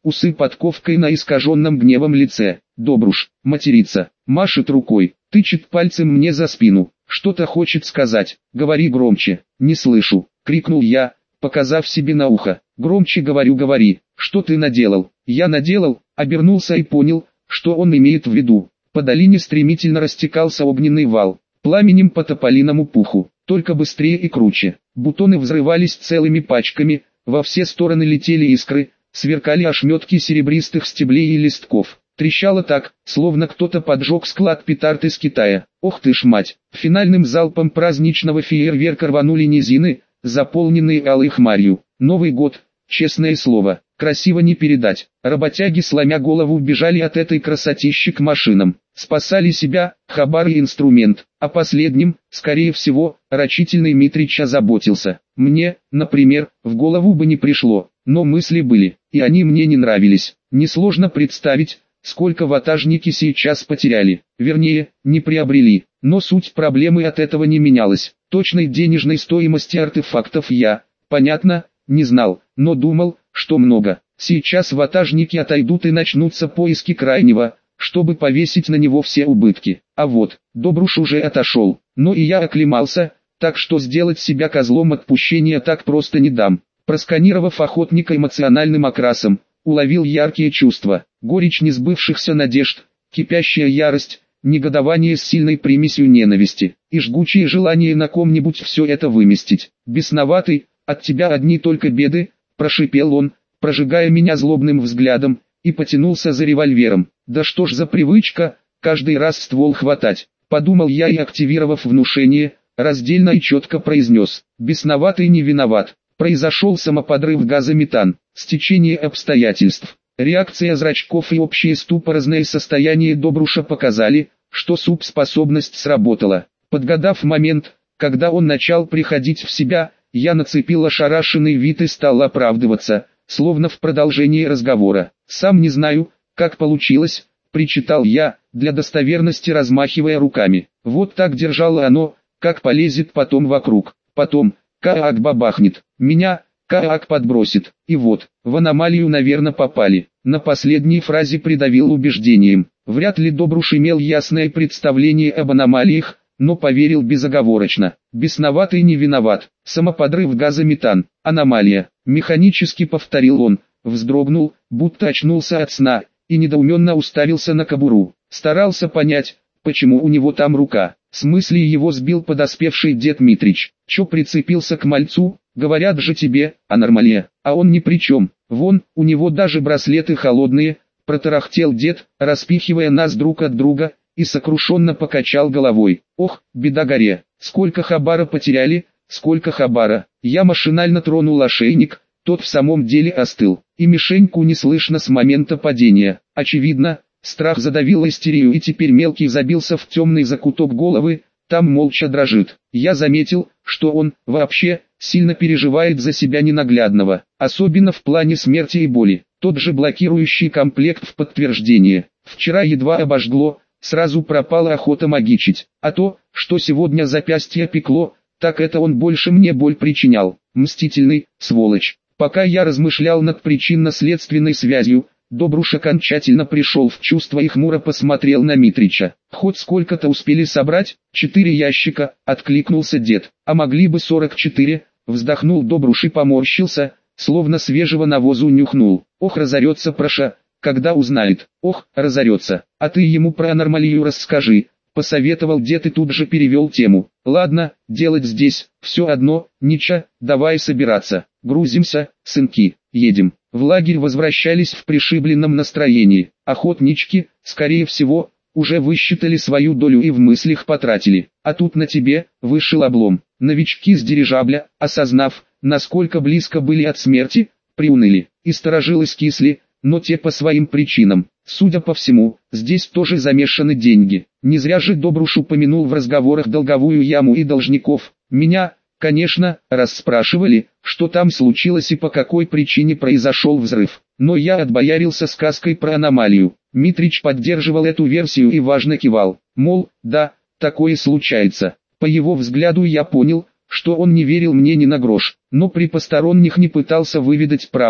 усы подковкой на искаженном гневом лице. Добруш, матерится, машет рукой, тычет пальцем мне за спину, что-то хочет сказать, говори громче, не слышу, крикнул я, показав себе на ухо. Громче говорю, говори, что ты наделал? Я наделал, обернулся и понял, что он имеет в виду. По долине стремительно растекался огненный вал, пламенем по тополиному пуху, только быстрее и круче. Бутоны взрывались целыми пачками, во все стороны летели искры, сверкали ошметки серебристых стеблей и листков. Трещало так, словно кто-то поджег склад петард из Китая. Ох ты ж мать! Финальным залпом праздничного фейерверка рванули низины, заполненные алой хмарью. Новый год, честное слово, красиво не передать. Работяги, сломя голову, бежали от этой красотищи к машинам. Спасали себя, хабар и инструмент. О последнем, скорее всего, рачительный Митрич озаботился. Мне, например, в голову бы не пришло, но мысли были, и они мне не нравились. Несложно представить, сколько ватажники сейчас потеряли, вернее, не приобрели, но суть проблемы от этого не менялась. Точной денежной стоимости артефактов я, понятно, не знал, но думал, что много. Сейчас ватажники отойдут и начнутся поиски крайнего, чтобы повесить на него все убытки. А вот, Добруш уже отошел, но и я оклемался, так что сделать себя козлом отпущения так просто не дам. Просканировав охотника эмоциональным окрасом, уловил яркие чувства, горечь несбывшихся надежд, кипящая ярость, негодование с сильной примесью ненависти, и жгучее желание на ком-нибудь все это выместить. «Бесноватый, от тебя одни только беды», – прошипел он, прожигая меня злобным взглядом, и потянулся за револьвером. «Да что ж за привычка, каждый раз ствол хватать», – подумал я и, активировав внушение, раздельно и четко произнес: «Бесноватый не виноват. Произошел самоподрыв газа метан, стечение обстоятельств, реакция зрачков и общее ступорное состояние Добруша показали, что субспособность сработала. Подгадав момент, когда он начал приходить в себя, я нацепил ошарашенный вид и стал оправдываться, словно в продолжении разговора. Сам не знаю, как получилось, причитал я, для достоверности размахивая руками. Вот так держало оно, как полезет потом вокруг. Потом, как бабахнет, меня, как подбросит. И вот, в аномалию, наверное, попали. На последней фразе придавил убеждением. Вряд ли Добруш имел ясное представление об аномалиях, но поверил безоговорочно. Бесноватый не виноват. Самоподрыв газа метан. Аномалия. Механически повторил он, вздрогнул, будто очнулся от сна, и недоуменно уставился на кобуру. Старался понять, почему у него там рука. С мысли его сбил подоспевший дед Митрич. Чё прицепился к мальцу, говорят же тебе, аномалия, а он ни при чем. Вон, у него даже браслеты холодные, протарахтел дед, распихивая нас друг от друга, и сокрушенно покачал головой. Ох, беда горе, сколько хабара потеряли, сколько хабара. Я машинально тронул ошейник, тот в самом деле остыл, и мишеньку не слышно с момента падения. Очевидно, страх задавил истерию, и теперь мелкий забился в темный закуток головы, там молча дрожит. Я заметил, что он, вообще, сильно переживает за себя ненаглядного, особенно в плане смерти и боли. Тот же блокирующий комплект в подтверждение. Вчера едва обожгло, сразу пропала охота магичить, а то, что сегодня запястье пекло, так это он больше мне боль причинял. Мстительный, сволочь. Пока я размышлял над причинно-следственной связью, Добруш окончательно пришел в чувство и хмуро посмотрел на Митрича. «Хоть сколько-то успели собрать?» «Четыре ящика», — откликнулся дед. «А могли бы сорок четыре», — вздохнул Добруш и поморщился, словно свежего навозу нюхнул. «Ох, разорется Проша, когда узнает. Ох, разорется. А ты ему про аномалию расскажи», — посоветовал дед и тут же перевел тему. «Ладно, делать здесь, все одно, нича, давай собираться. Грузимся, сынки, едем». В лагерь возвращались в пришибленном настроении. Охотнички, скорее всего, уже высчитали свою долю и в мыслях потратили. А тут на тебе, вышел облом. Новички с дирижабля, осознав, насколько близко были от смерти, приуныли. И сторожилы скисли, но те по своим причинам. Судя по всему, здесь тоже замешаны деньги. Не зря же Добруш упомянул в разговорах долговую яму и должников. Меня, конечно, расспрашивали, что там случилось и по какой причине произошел взрыв. Но я отбоярился сказкой про аномалию. Митрич поддерживал эту версию и важно кивал. Мол, да, такое случается. По его взгляду я понял, что он не верил мне ни на грош, но при посторонних не пытался выведать правду.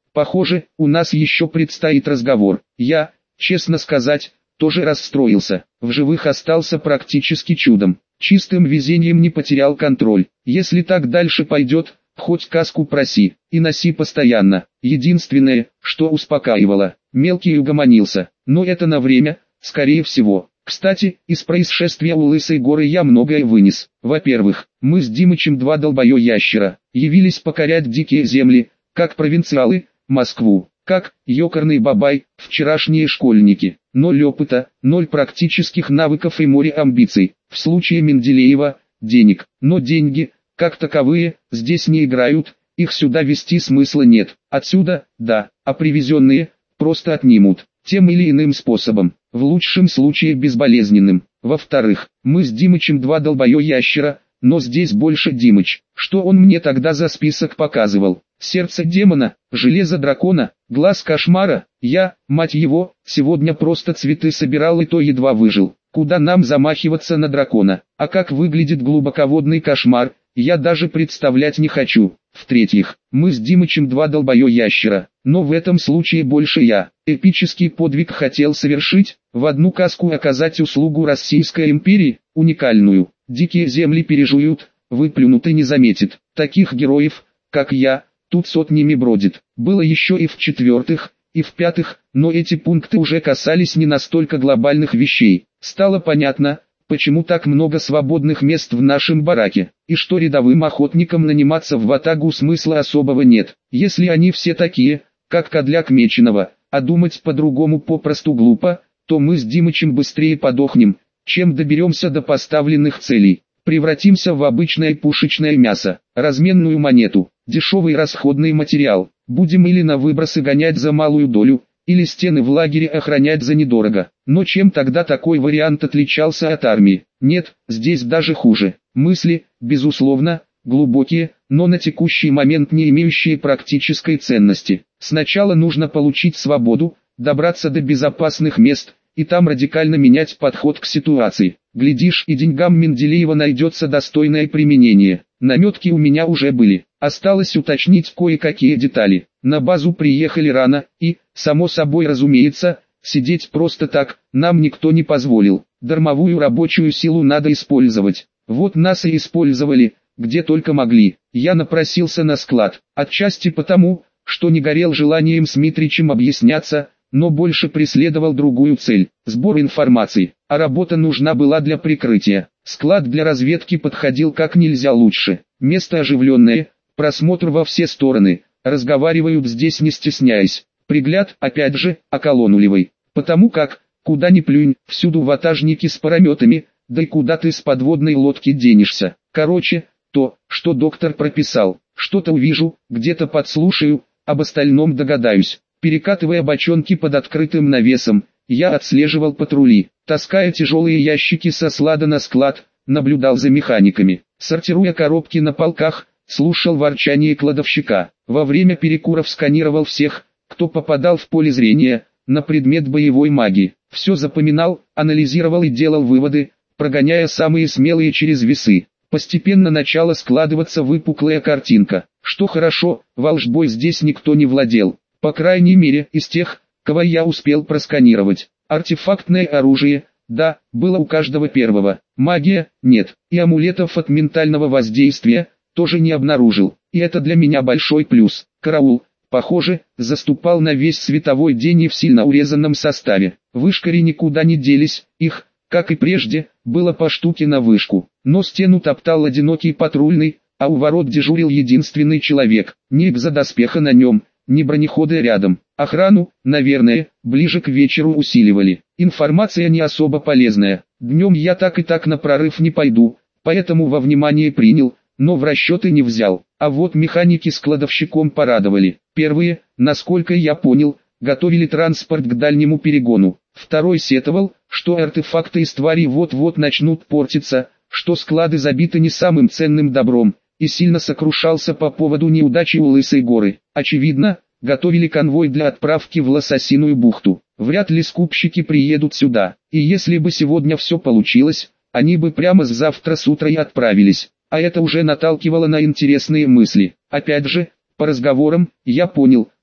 Похоже, у нас еще предстоит разговор. Я, честно сказать, тоже расстроился. В живых остался практически чудом. Чистым везением не потерял контроль. Если так дальше пойдет, хоть каску проси, и носи постоянно. Единственное, что успокаивало, мелкий угомонился. Но это на время, скорее всего. Кстати, из происшествия у Лысой горы я многое вынес. Во-первых, мы с Димычем два долбоё-ящера, явились покорять дикие земли, как провинциалы, Москву, как ёкарный бабай, вчерашние школьники. Ноль опыта, ноль практических навыков и море амбиций. В случае Менделеева – денег, но деньги, как таковые, здесь не играют, их сюда везти смысла нет. Отсюда – да, а привезенные – просто отнимут, тем или иным способом, в лучшем случае безболезненным. Во-вторых, мы с Димычем два долбоё-ящера, но здесь больше Димыч. Что он мне тогда за список показывал? Сердце демона, железо дракона, глаз кошмара. Я, мать его, сегодня просто цветы собирал и то едва выжил. Куда нам замахиваться на дракона? А как выглядит глубоководный кошмар, я даже представлять не хочу. В-третьих, мы с Димычем два долбоё-ящера, но в этом случае больше я. Эпический подвиг хотел совершить, в одну каску оказать услугу Российской империи, уникальную. Дикие земли пережуют, выплюнут и не заметит. Таких героев, как я, тут сотнями бродит. Было еще и в-четвертых, и в-пятых, но эти пункты уже касались не настолько глобальных вещей. Стало понятно, почему так много свободных мест в нашем бараке, и что рядовым охотникам наниматься в ватагу смысла особого нет. Если они все такие, как Кадляк Меченого, а думать по-другому попросту глупо, то мы с Димычем быстрее подохнем, чем доберемся до поставленных целей. Превратимся в обычное пушечное мясо, разменную монету, дешевый расходный материал. Будем или на выбросы гонять за малую долю, или стены в лагере охранять за недорого. Но чем тогда такой вариант отличался от армии? Нет, здесь даже хуже. Мысли, безусловно, глубокие, но на текущий момент не имеющие практической ценности. Сначала нужно получить свободу, добраться до безопасных мест, и там радикально менять подход к ситуации. Глядишь, и деньгам Менделеева найдется достойное применение. Наметки у меня уже были. Осталось уточнить кое-какие детали. На базу приехали рано, и, само собой разумеется, сидеть просто так нам никто не позволил. Дармовую рабочую силу надо использовать. Вот нас и использовали, где только могли. Я напросился на склад, отчасти потому, что не горел желанием с Митричем объясняться, но больше преследовал другую цель – сбор информации, а работа нужна была для прикрытия. Склад для разведки подходил как нельзя лучше. Место оживленное, просмотр во все стороны, разговаривают здесь не стесняясь. Пригляд, опять же, околонулевый. Потому как, куда ни плюнь, всюду ватажники с парометами, да и куда ты с подводной лодки денешься. Короче, то, что доктор прописал, что-то увижу, где-то подслушаю, об остальном догадаюсь. Перекатывая бочонки под открытым навесом, я отслеживал патрули, таская тяжелые ящики со склада на склад, наблюдал за механиками, сортируя коробки на полках, слушал ворчание кладовщика. Во время перекуров сканировал всех, кто попадал в поле зрения, на предмет боевой магии. Все запоминал, анализировал и делал выводы, прогоняя самые смелые через весы. Постепенно начала складываться выпуклая картинка. Что хорошо, волшбой здесь никто не владел. По крайней мере, из тех, кого я успел просканировать. Артефактное оружие, да, было у каждого первого. Магия, нет. И амулетов от ментального воздействия, тоже не обнаружил. И это для меня большой плюс. Караул, похоже, заступал на весь световой день и в сильно урезанном составе. Вышкари никуда не делись, их, как и прежде, было по штуке на вышку. Но стену топтал одинокий патрульный, а у ворот дежурил единственный человек. Ни экзодоспеха на нем, ни бронехода рядом. Охрану, наверное, ближе к вечеру усиливали. Информация не особо полезная. Днем я так и так на прорыв не пойду, поэтому во внимание принял, но в расчеты не взял. А вот механики с кладовщиком порадовали. Первые, насколько я понял, готовили транспорт к дальнему перегону. Второй сетовал, что артефакты из тварей вот-вот начнут портиться, что склады забиты не самым ценным добром, и сильно сокрушался по поводу неудачи у Лысой горы. Очевидно, готовили конвой для отправки в Лососиную бухту. Вряд ли скупщики приедут сюда, и если бы сегодня все получилось, они бы прямо с завтра с утра и отправились. А это уже наталкивало на интересные мысли. Опять же, по разговорам, я понял,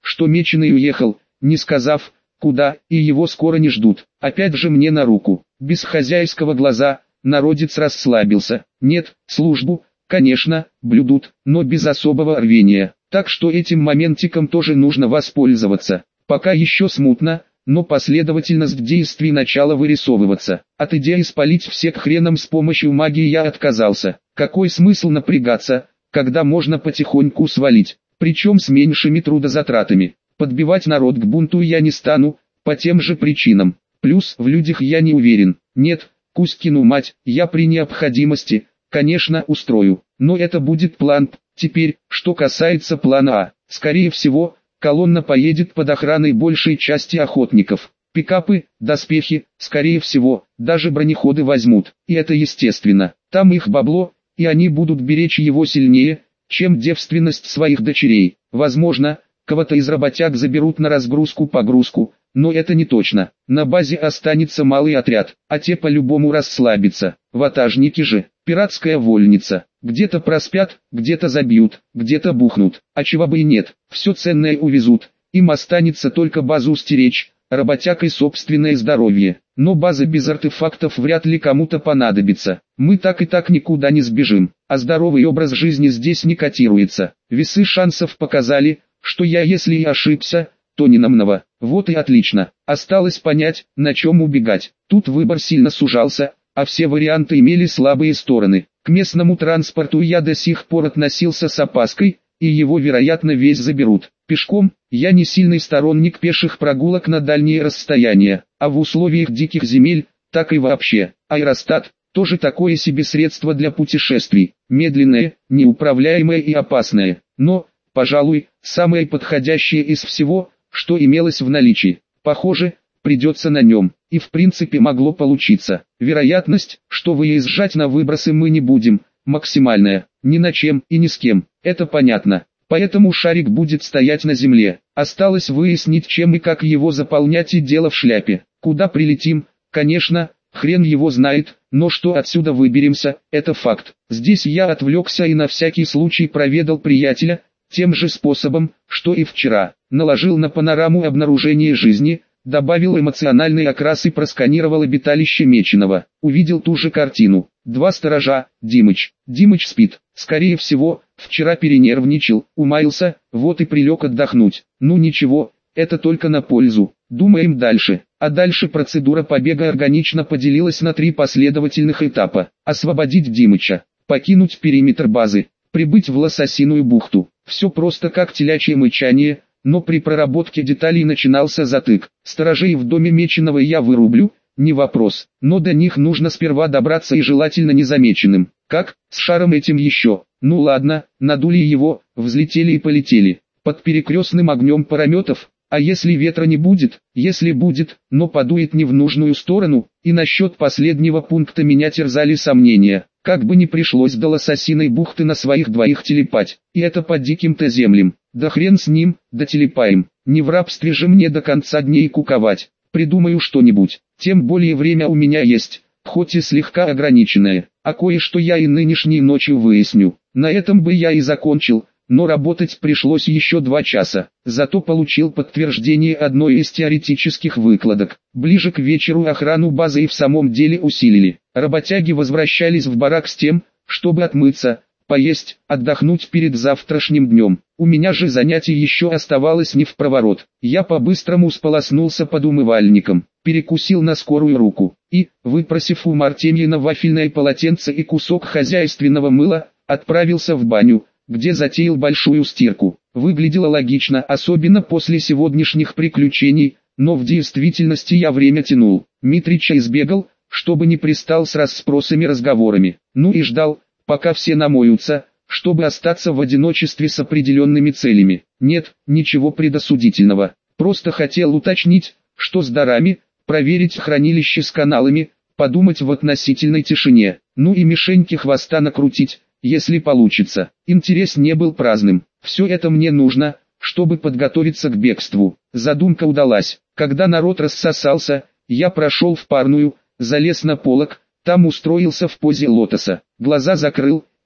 что Меченый уехал, не сказав, куда, и его скоро не ждут. Опять же мне на руку. Без хозяйского глаза, народец расслабился. Нет, службу, конечно, блюдут, но без особого рвения. Так что этим моментиком тоже нужно воспользоваться. Пока еще смутно, но последовательность действий начала вырисовываться. От идеи спалить всех хреном с помощью магии я отказался. Какой смысл напрягаться, когда можно потихоньку свалить, причем с меньшими трудозатратами. Подбивать народ к бунту я не стану, по тем же причинам. Плюс в людях я не уверен. Нет, Кузькину мать, я при необходимости, конечно, устрою. Но это будет план П. Теперь, что касается плана А. Скорее всего, колонна поедет под охраной большей части охотников. Пикапы, доспехи, скорее всего, даже бронеходы возьмут. И это естественно. Там их бабло, и они будут беречь его сильнее, чем девственность своих дочерей. Возможно, кого-то из работяг заберут на разгрузку-погрузку, но это не точно. На базе останется малый отряд, а те по-любому расслабятся. Ватажники же, пиратская вольница. Где-то проспят, где-то забьют, где-то бухнут. А чего бы и нет, все ценное увезут. Им останется только базу стеречь, работяг и собственное здоровье. Но база без артефактов вряд ли кому-то понадобится. Мы так и так никуда не сбежим, а здоровый образ жизни здесь не котируется. Весы шансов показали, что я если и ошибся, то не намного. Вот и отлично. Осталось понять, на чем убегать. Тут выбор сильно сужался, а все варианты имели слабые стороны. К местному транспорту я до сих пор относился с опаской, и его вероятно весь заберут. Пешком, я не сильный сторонник пеших прогулок на дальние расстояния, а в условиях диких земель, так и вообще. Аэростат, тоже такое себе средство для путешествий. Медленное, неуправляемое и опасное, но, пожалуй, самое подходящее из всего, что имелось в наличии. Похоже, придется на нем, и в принципе могло получиться. Вероятность, что выезжать на выбросы мы не будем, максимальная, ни на чем и ни с кем, это понятно. Поэтому шарик будет стоять на земле. Осталось выяснить, чем и как его заполнять, и дело в шляпе. Куда прилетим, конечно, хрен его знает, но что отсюда выберемся, это факт. Здесь я отвлекся и на всякий случай проведал приятеля, тем же способом, что и вчера. Наложил на панораму обнаружение жизни, добавил эмоциональный окрас и просканировал обиталище Меченого. Увидел ту же картину. Два сторожа, Димыч. Димыч спит. Скорее всего, вчера перенервничал, умаился, вот и прилег отдохнуть. Ну ничего, это только на пользу. Думаем дальше. А дальше процедура побега органично поделилась на три последовательных этапа. Освободить Димыча, покинуть периметр базы, прибыть в Лососиную бухту. Все просто как телячье мычание, но при проработке деталей начинался затык. Сторожей в доме Меченого я вырублю, не вопрос, но до них нужно сперва добраться и желательно незамеченным. Как? С шаром этим еще. Ну ладно, надули его, взлетели и полетели. Под перекрестным огнем парометов. А если ветра не будет? Если будет, но подует не в нужную сторону, и насчет последнего пункта меня терзали сомнения. Как бы ни пришлось до Лососиной бухты на своих двоих телепать, и это по диким-то землям. Да хрен с ним, да телепаем. Не в рабстве же мне до конца дней куковать. Придумаю что-нибудь, тем более время у меня есть, хоть и слегка ограниченное, а кое-что я и нынешней ночью выясню. На этом бы я и закончил, но работать пришлось еще два часа. Зато получил подтверждение одной из теоретических выкладок. Ближе к вечеру охрану базы и в самом деле усилили. Работяги возвращались в барак с тем, чтобы отмыться, поесть, отдохнуть перед завтрашним днем. У меня же занятий еще оставалось не впроворот. Я по-быстрому сполоснулся под умывальником, перекусил на скорую руку и, выпросив у Мартемьина вафельное полотенце и кусок хозяйственного мыла, отправился в баню, где затеял большую стирку. Выглядело логично, особенно после сегодняшних приключений, но в действительности я время тянул. Митрича избегал, чтобы не пристал с расспросами-разговорами. Ну и ждал, пока все намоются, чтобы остаться в одиночестве с определенными целями. Нет, ничего предосудительного. Просто хотел уточнить, что с дарами, проверить хранилище с каналами, подумать в относительной тишине. Ну и мишеньки хвоста накрутить, если получится. Интерес не был праздным. Все это мне нужно, чтобы подготовиться к бегству. Задумка удалась. Когда народ рассосался, я прошел в парную, залез на полок, там устроился в позе лотоса. Глаза закрыл,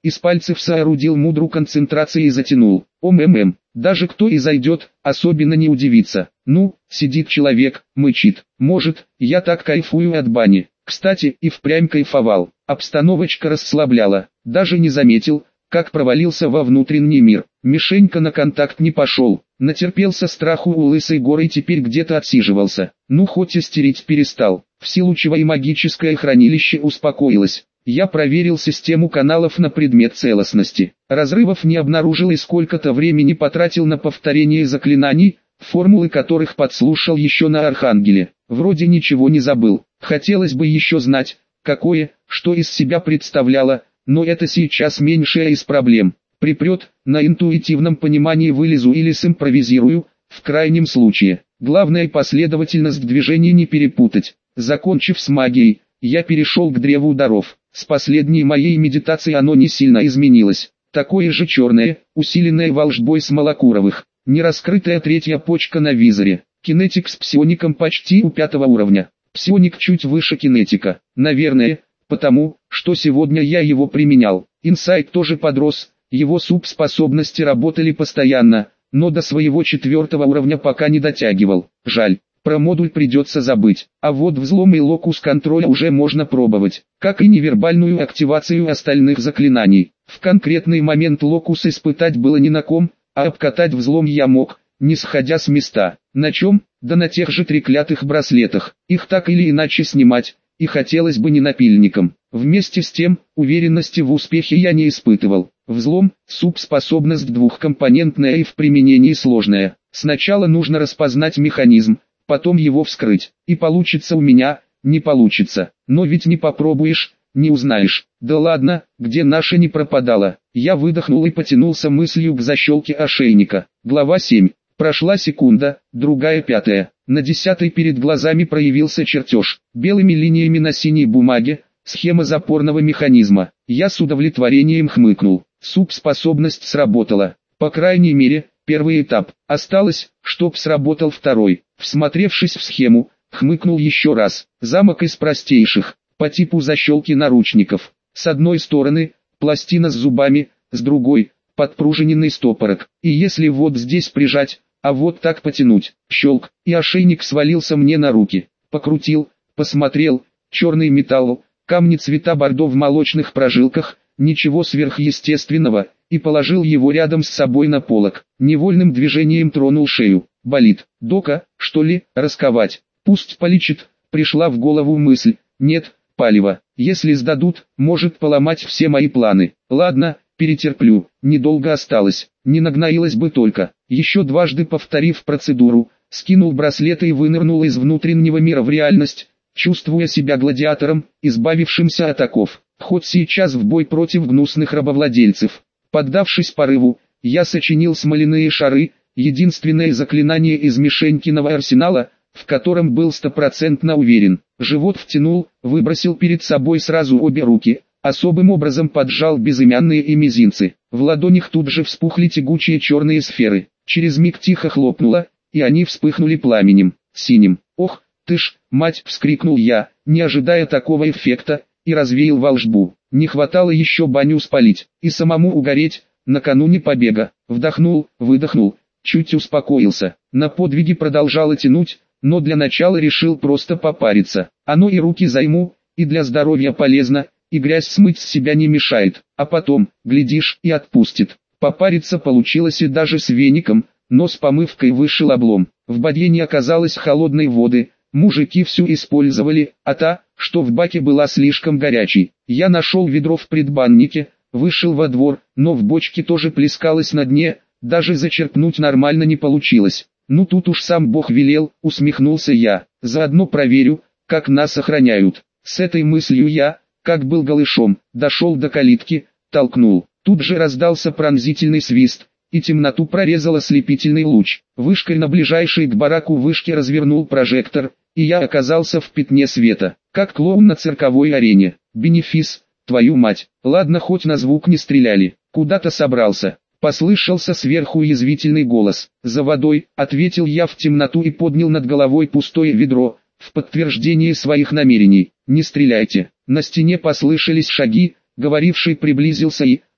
из пальцев соорудил мудру концентрации и затянул. Ом-эм-эм, даже кто и зайдет, особенно не удивится. Ну, сидит человек, мычит. Может, я так кайфую от бани. Кстати, и впрямь кайфовал. Обстановочка расслабляла. Даже не заметил, как провалился во внутренний мир. Мишенька на контакт не пошел. Натерпелся страху у лысой горы и теперь где-то отсиживался. Ну хоть истерить перестал. В силу чего и магическое хранилище успокоилось. Я проверил систему каналов на предмет целостности. Разрывов не обнаружил и сколько-то времени потратил на повторение заклинаний, формулы которых подслушал еще на Архангеле. Вроде ничего не забыл. Хотелось бы еще знать, какое, что из себя представляло, но это сейчас меньшая из проблем. Припрет, на интуитивном понимании вылезу или симпровизирую, в крайнем случае. Главное последовательность движений не перепутать. Закончив с магией, я перешел к древу даров. С последней моей медитацией оно не сильно изменилось. Такое же черное, усиленное волжбой Смолокуровых. Нераскрытая третья почка на визоре. Кинетик с псиоником почти у пятого уровня. Псионик чуть выше кинетика. Наверное, потому, что сегодня я его применял. Инсайт тоже подрос, его субспособности работали постоянно, но до своего четвертого уровня пока не дотягивал. Жаль, про модуль придется забыть. А вот взлом и локус контроля уже можно пробовать, как и невербальную активацию остальных заклинаний. В конкретный момент локус испытать было не на ком, а обкатать взлом я мог, не сходя с места. На чем? Да на тех же треклятых браслетах. Их так или иначе снимать, и хотелось бы не напильником. Вместе с тем, уверенности в успехе я не испытывал. Взлом, субспособность двухкомпонентная и в применении сложная. Сначала нужно распознать механизм, потом его вскрыть. И получится у меня, не получится. Но ведь не попробуешь, не узнаешь. Да ладно, где наша не пропадала. Я выдохнул и потянулся мыслью к защелке ошейника. Глава семь. Прошла секунда, другая, пятая. На десятой перед глазами проявился чертеж. Белыми линиями на синей бумаге, схема запорного механизма. Я с удовлетворением хмыкнул. Субспособность сработала. По крайней мере, первый этап. Осталось, чтоб сработал второй. Всмотревшись в схему, хмыкнул еще раз. Замок из простейших, по типу защелки наручников. С одной стороны, пластина с зубами, с другой, подпружиненный стопорок. И если вот здесь прижать, а вот так потянуть, щелк, и ошейник свалился мне на руки. Покрутил, посмотрел, черный металл, камни цвета бордо в молочных прожилках, ничего сверхъестественного, и положил его рядом с собой на полок. Невольным движением тронул шею. Болит. Дока, что ли, расковать? Пусть полечит. Пришла в голову мысль. Нет, палево. Если сдадут, может поломать все мои планы. Ладно, перетерплю. Недолго осталось. Не нагноилось бы только. Еще дважды повторив процедуру, скинул браслеты и вынырнул из внутреннего мира в реальность, чувствуя себя гладиатором, избавившимся от оков. Хоть сейчас в бой против гнусных рабовладельцев. Поддавшись порыву, я сочинил смоляные шары, единственное заклинание из Мишенькиного арсенала, в котором был стопроцентно уверен. Живот втянул, выбросил перед собой сразу обе руки, особым образом поджал безымянные и мизинцы. В ладонях тут же вспухли тягучие черные сферы. Через миг тихо хлопнуло, и они вспыхнули пламенем, синим. «Ох, ты ж, мать!» — вскрикнул я, не ожидая такого эффекта, и развеял волшбу. Не хватало еще баню спалить, и самому угореть, накануне побега. Вдохнул, выдохнул, чуть успокоился. На подвиги продолжало тянуть, но для начала решил просто попариться. Оно и руки займу, и для здоровья полезно, и грязь смыть с себя не мешает. А потом, глядишь, и отпустит. Попариться получилось и даже с веником, но с помывкой вышел облом. В бадье не оказалось холодной воды, мужики всю использовали, а та, что в баке, была слишком горячей. Я нашел ведро в предбаннике, вышел во двор, но в бочке тоже плескалось на дне, даже зачерпнуть нормально не получилось. Ну тут уж сам Бог велел, усмехнулся я, заодно проверю, как нас охраняют. С этой мыслью я, как был голышом, дошел до калитки, толкнул. Тут же раздался пронзительный свист, и темноту прорезал ослепительный луч. Вышкарь на ближайшей к бараку вышке развернул прожектор, и я оказался в пятне света, как клоун на цирковой арене. Бенефис, твою мать, ладно хоть на звук не стреляли, куда-то собрался. Послышался сверху язвительный голос. «За водой», — ответил я в темноту и поднял над головой пустое ведро, в подтверждение своих намерений. «Не стреляйте». На стене послышались шаги, говоривший приблизился и,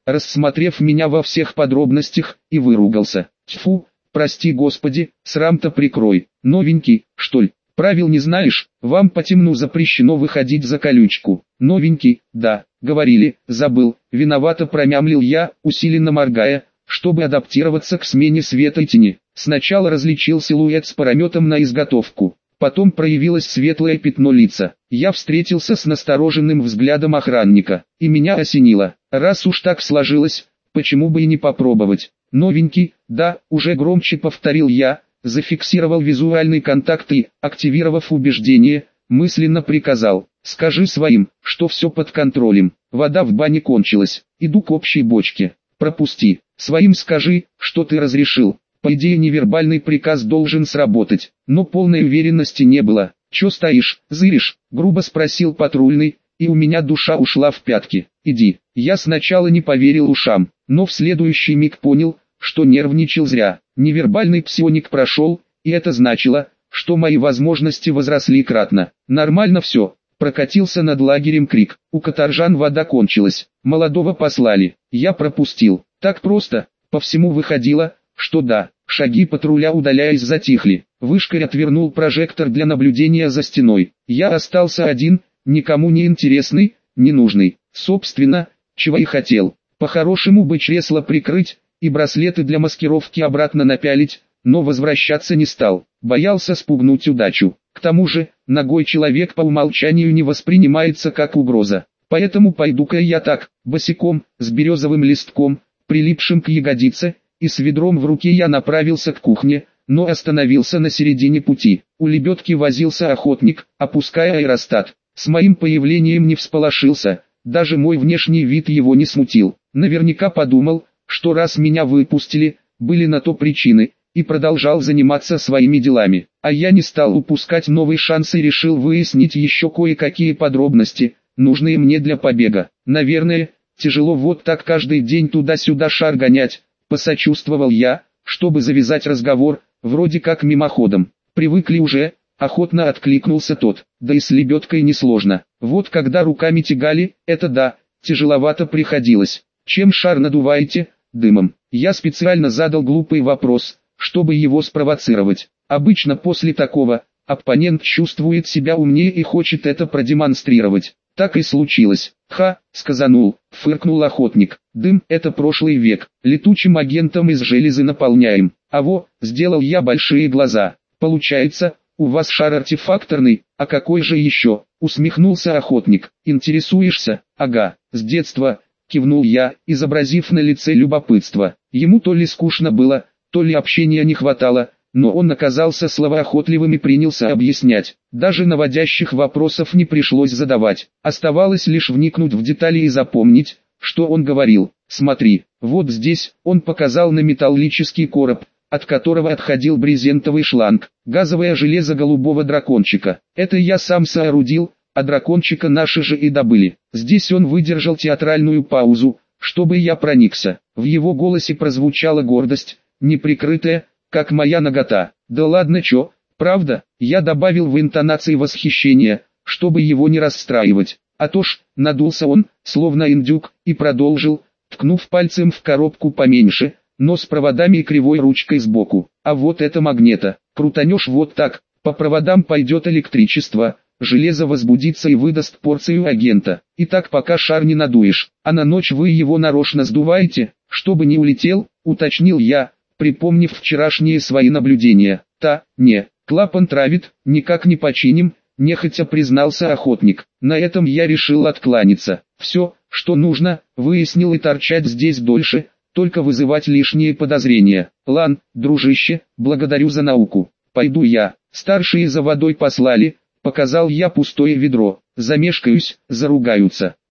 рассмотрев меня во всех подробностях, и выругался. Тьфу, прости Господи, срам-то прикрой. Новенький, что ли? Правил не знаешь, вам по темну запрещено выходить за колючку. Новенький, да, говорили, забыл, виновато промямлил я, усиленно моргая, чтобы адаптироваться к смене света и тени. Сначала различил силуэт с параметом на изготовку, потом проявилось светлое пятно лица. Я встретился с настороженным взглядом охранника, и меня осенило. Раз уж так сложилось, почему бы и не попробовать? Новенький, да, уже громче повторил я, зафиксировал визуальный контакт и, активировав убеждение, мысленно приказал: скажи своим, что все под контролем. Вода в бане кончилась, иду к общей бочке. Пропусти. Своим скажи, что ты разрешил. По идее невербальный приказ должен сработать, но полной уверенности не было. «Чё стоишь, зыришь?» — грубо спросил патрульный, и у меня душа ушла в пятки. «Иди». Я сначала не поверил ушам, но в следующий миг понял, что нервничал зря. Невербальный псионик прошел, и это значило, что мои возможности возросли кратно. Нормально все. Прокатился над лагерем крик. У каторжан вода кончилась. Молодого послали. Я пропустил. Так просто. По всему выходило, что да. Шаги патруля, удаляясь, затихли. Вышкарь отвернул прожектор для наблюдения за стеной. Я остался один, никому не интересный, ненужный. Собственно, чего и хотел. По-хорошему бы чресло прикрыть и браслеты для маскировки обратно напялить, но возвращаться не стал. Боялся спугнуть удачу. К тому же, ногой человек по умолчанию не воспринимается как угроза. Поэтому пойду-ка я так, босиком, с березовым листком, прилипшим к ягодице, и с ведром в руке я направился к кухне, но остановился на середине пути. У лебедки возился охотник, опуская аэростат. С моим появлением не всполошился, даже мой внешний вид его не смутил. Наверняка подумал, что раз меня выпустили, были на то причины, и продолжал заниматься своими делами. А я не стал упускать новый шанс и решил выяснить еще кое-какие подробности, нужные мне для побега. Наверное, тяжело вот так каждый день туда-сюда шар гонять, посочувствовал я, чтобы завязать разговор, вроде как мимоходом. Привыкли уже, охотно откликнулся тот, да и с лебедкой несложно. Вот когда руками тягали, это да, тяжеловато приходилось. Чем шар надуваете? Дымом. Я специально задал глупый вопрос, чтобы его спровоцировать. Обычно после такого, оппонент чувствует себя умнее и хочет это продемонстрировать. Так и случилось. «Ха», — сказанул, фыркнул охотник. «Дым — это прошлый век, летучим агентом из железы наполняем». А во, сделал я большие глаза. «Получается, у вас шар артефакторный, а какой же еще?» — усмехнулся охотник. «Интересуешься?» «Ага, с детства», — кивнул я, изобразив на лице любопытство. Ему то ли скучно было, то ли общения не хватало, но он оказался словоохотливым и принялся объяснять. Даже наводящих вопросов не пришлось задавать. Оставалось лишь вникнуть в детали и запомнить, что он говорил. «Смотри, вот здесь», — он показал на металлический короб, от которого отходил брезентовый шланг. «Газовое железо голубого дракончика. Это я сам соорудил, а дракончика наши же и добыли». Здесь он выдержал театральную паузу, чтобы я проникся. В его голосе прозвучала гордость, неприкрытая, как моя нагота. «Да ладно чё, правда?» Я добавил в интонации восхищения, чтобы его не расстраивать. А то ж, надулся он, словно индюк, и продолжил, ткнув пальцем в коробку поменьше, но с проводами и кривой ручкой сбоку. «А вот это магнета. Крутанешь вот так, по проводам пойдет электричество, железо возбудится и выдаст порцию агента. И так пока шар не надуешь, а на ночь вы его нарочно сдуваете, чтобы не улетел», — уточнил я, припомнив вчерашние свои наблюдения. «Та, не, клапан травит, никак не починим», — нехотя признался охотник. На этом я решил откланяться. Все, что нужно, выяснил, и торчать здесь дольше, только вызывать лишние подозрения. «Лан, дружище, благодарю за науку. Пойду я. Старшие за водой послали», — показал я пустое ведро. «Замешкаюсь, заругаются».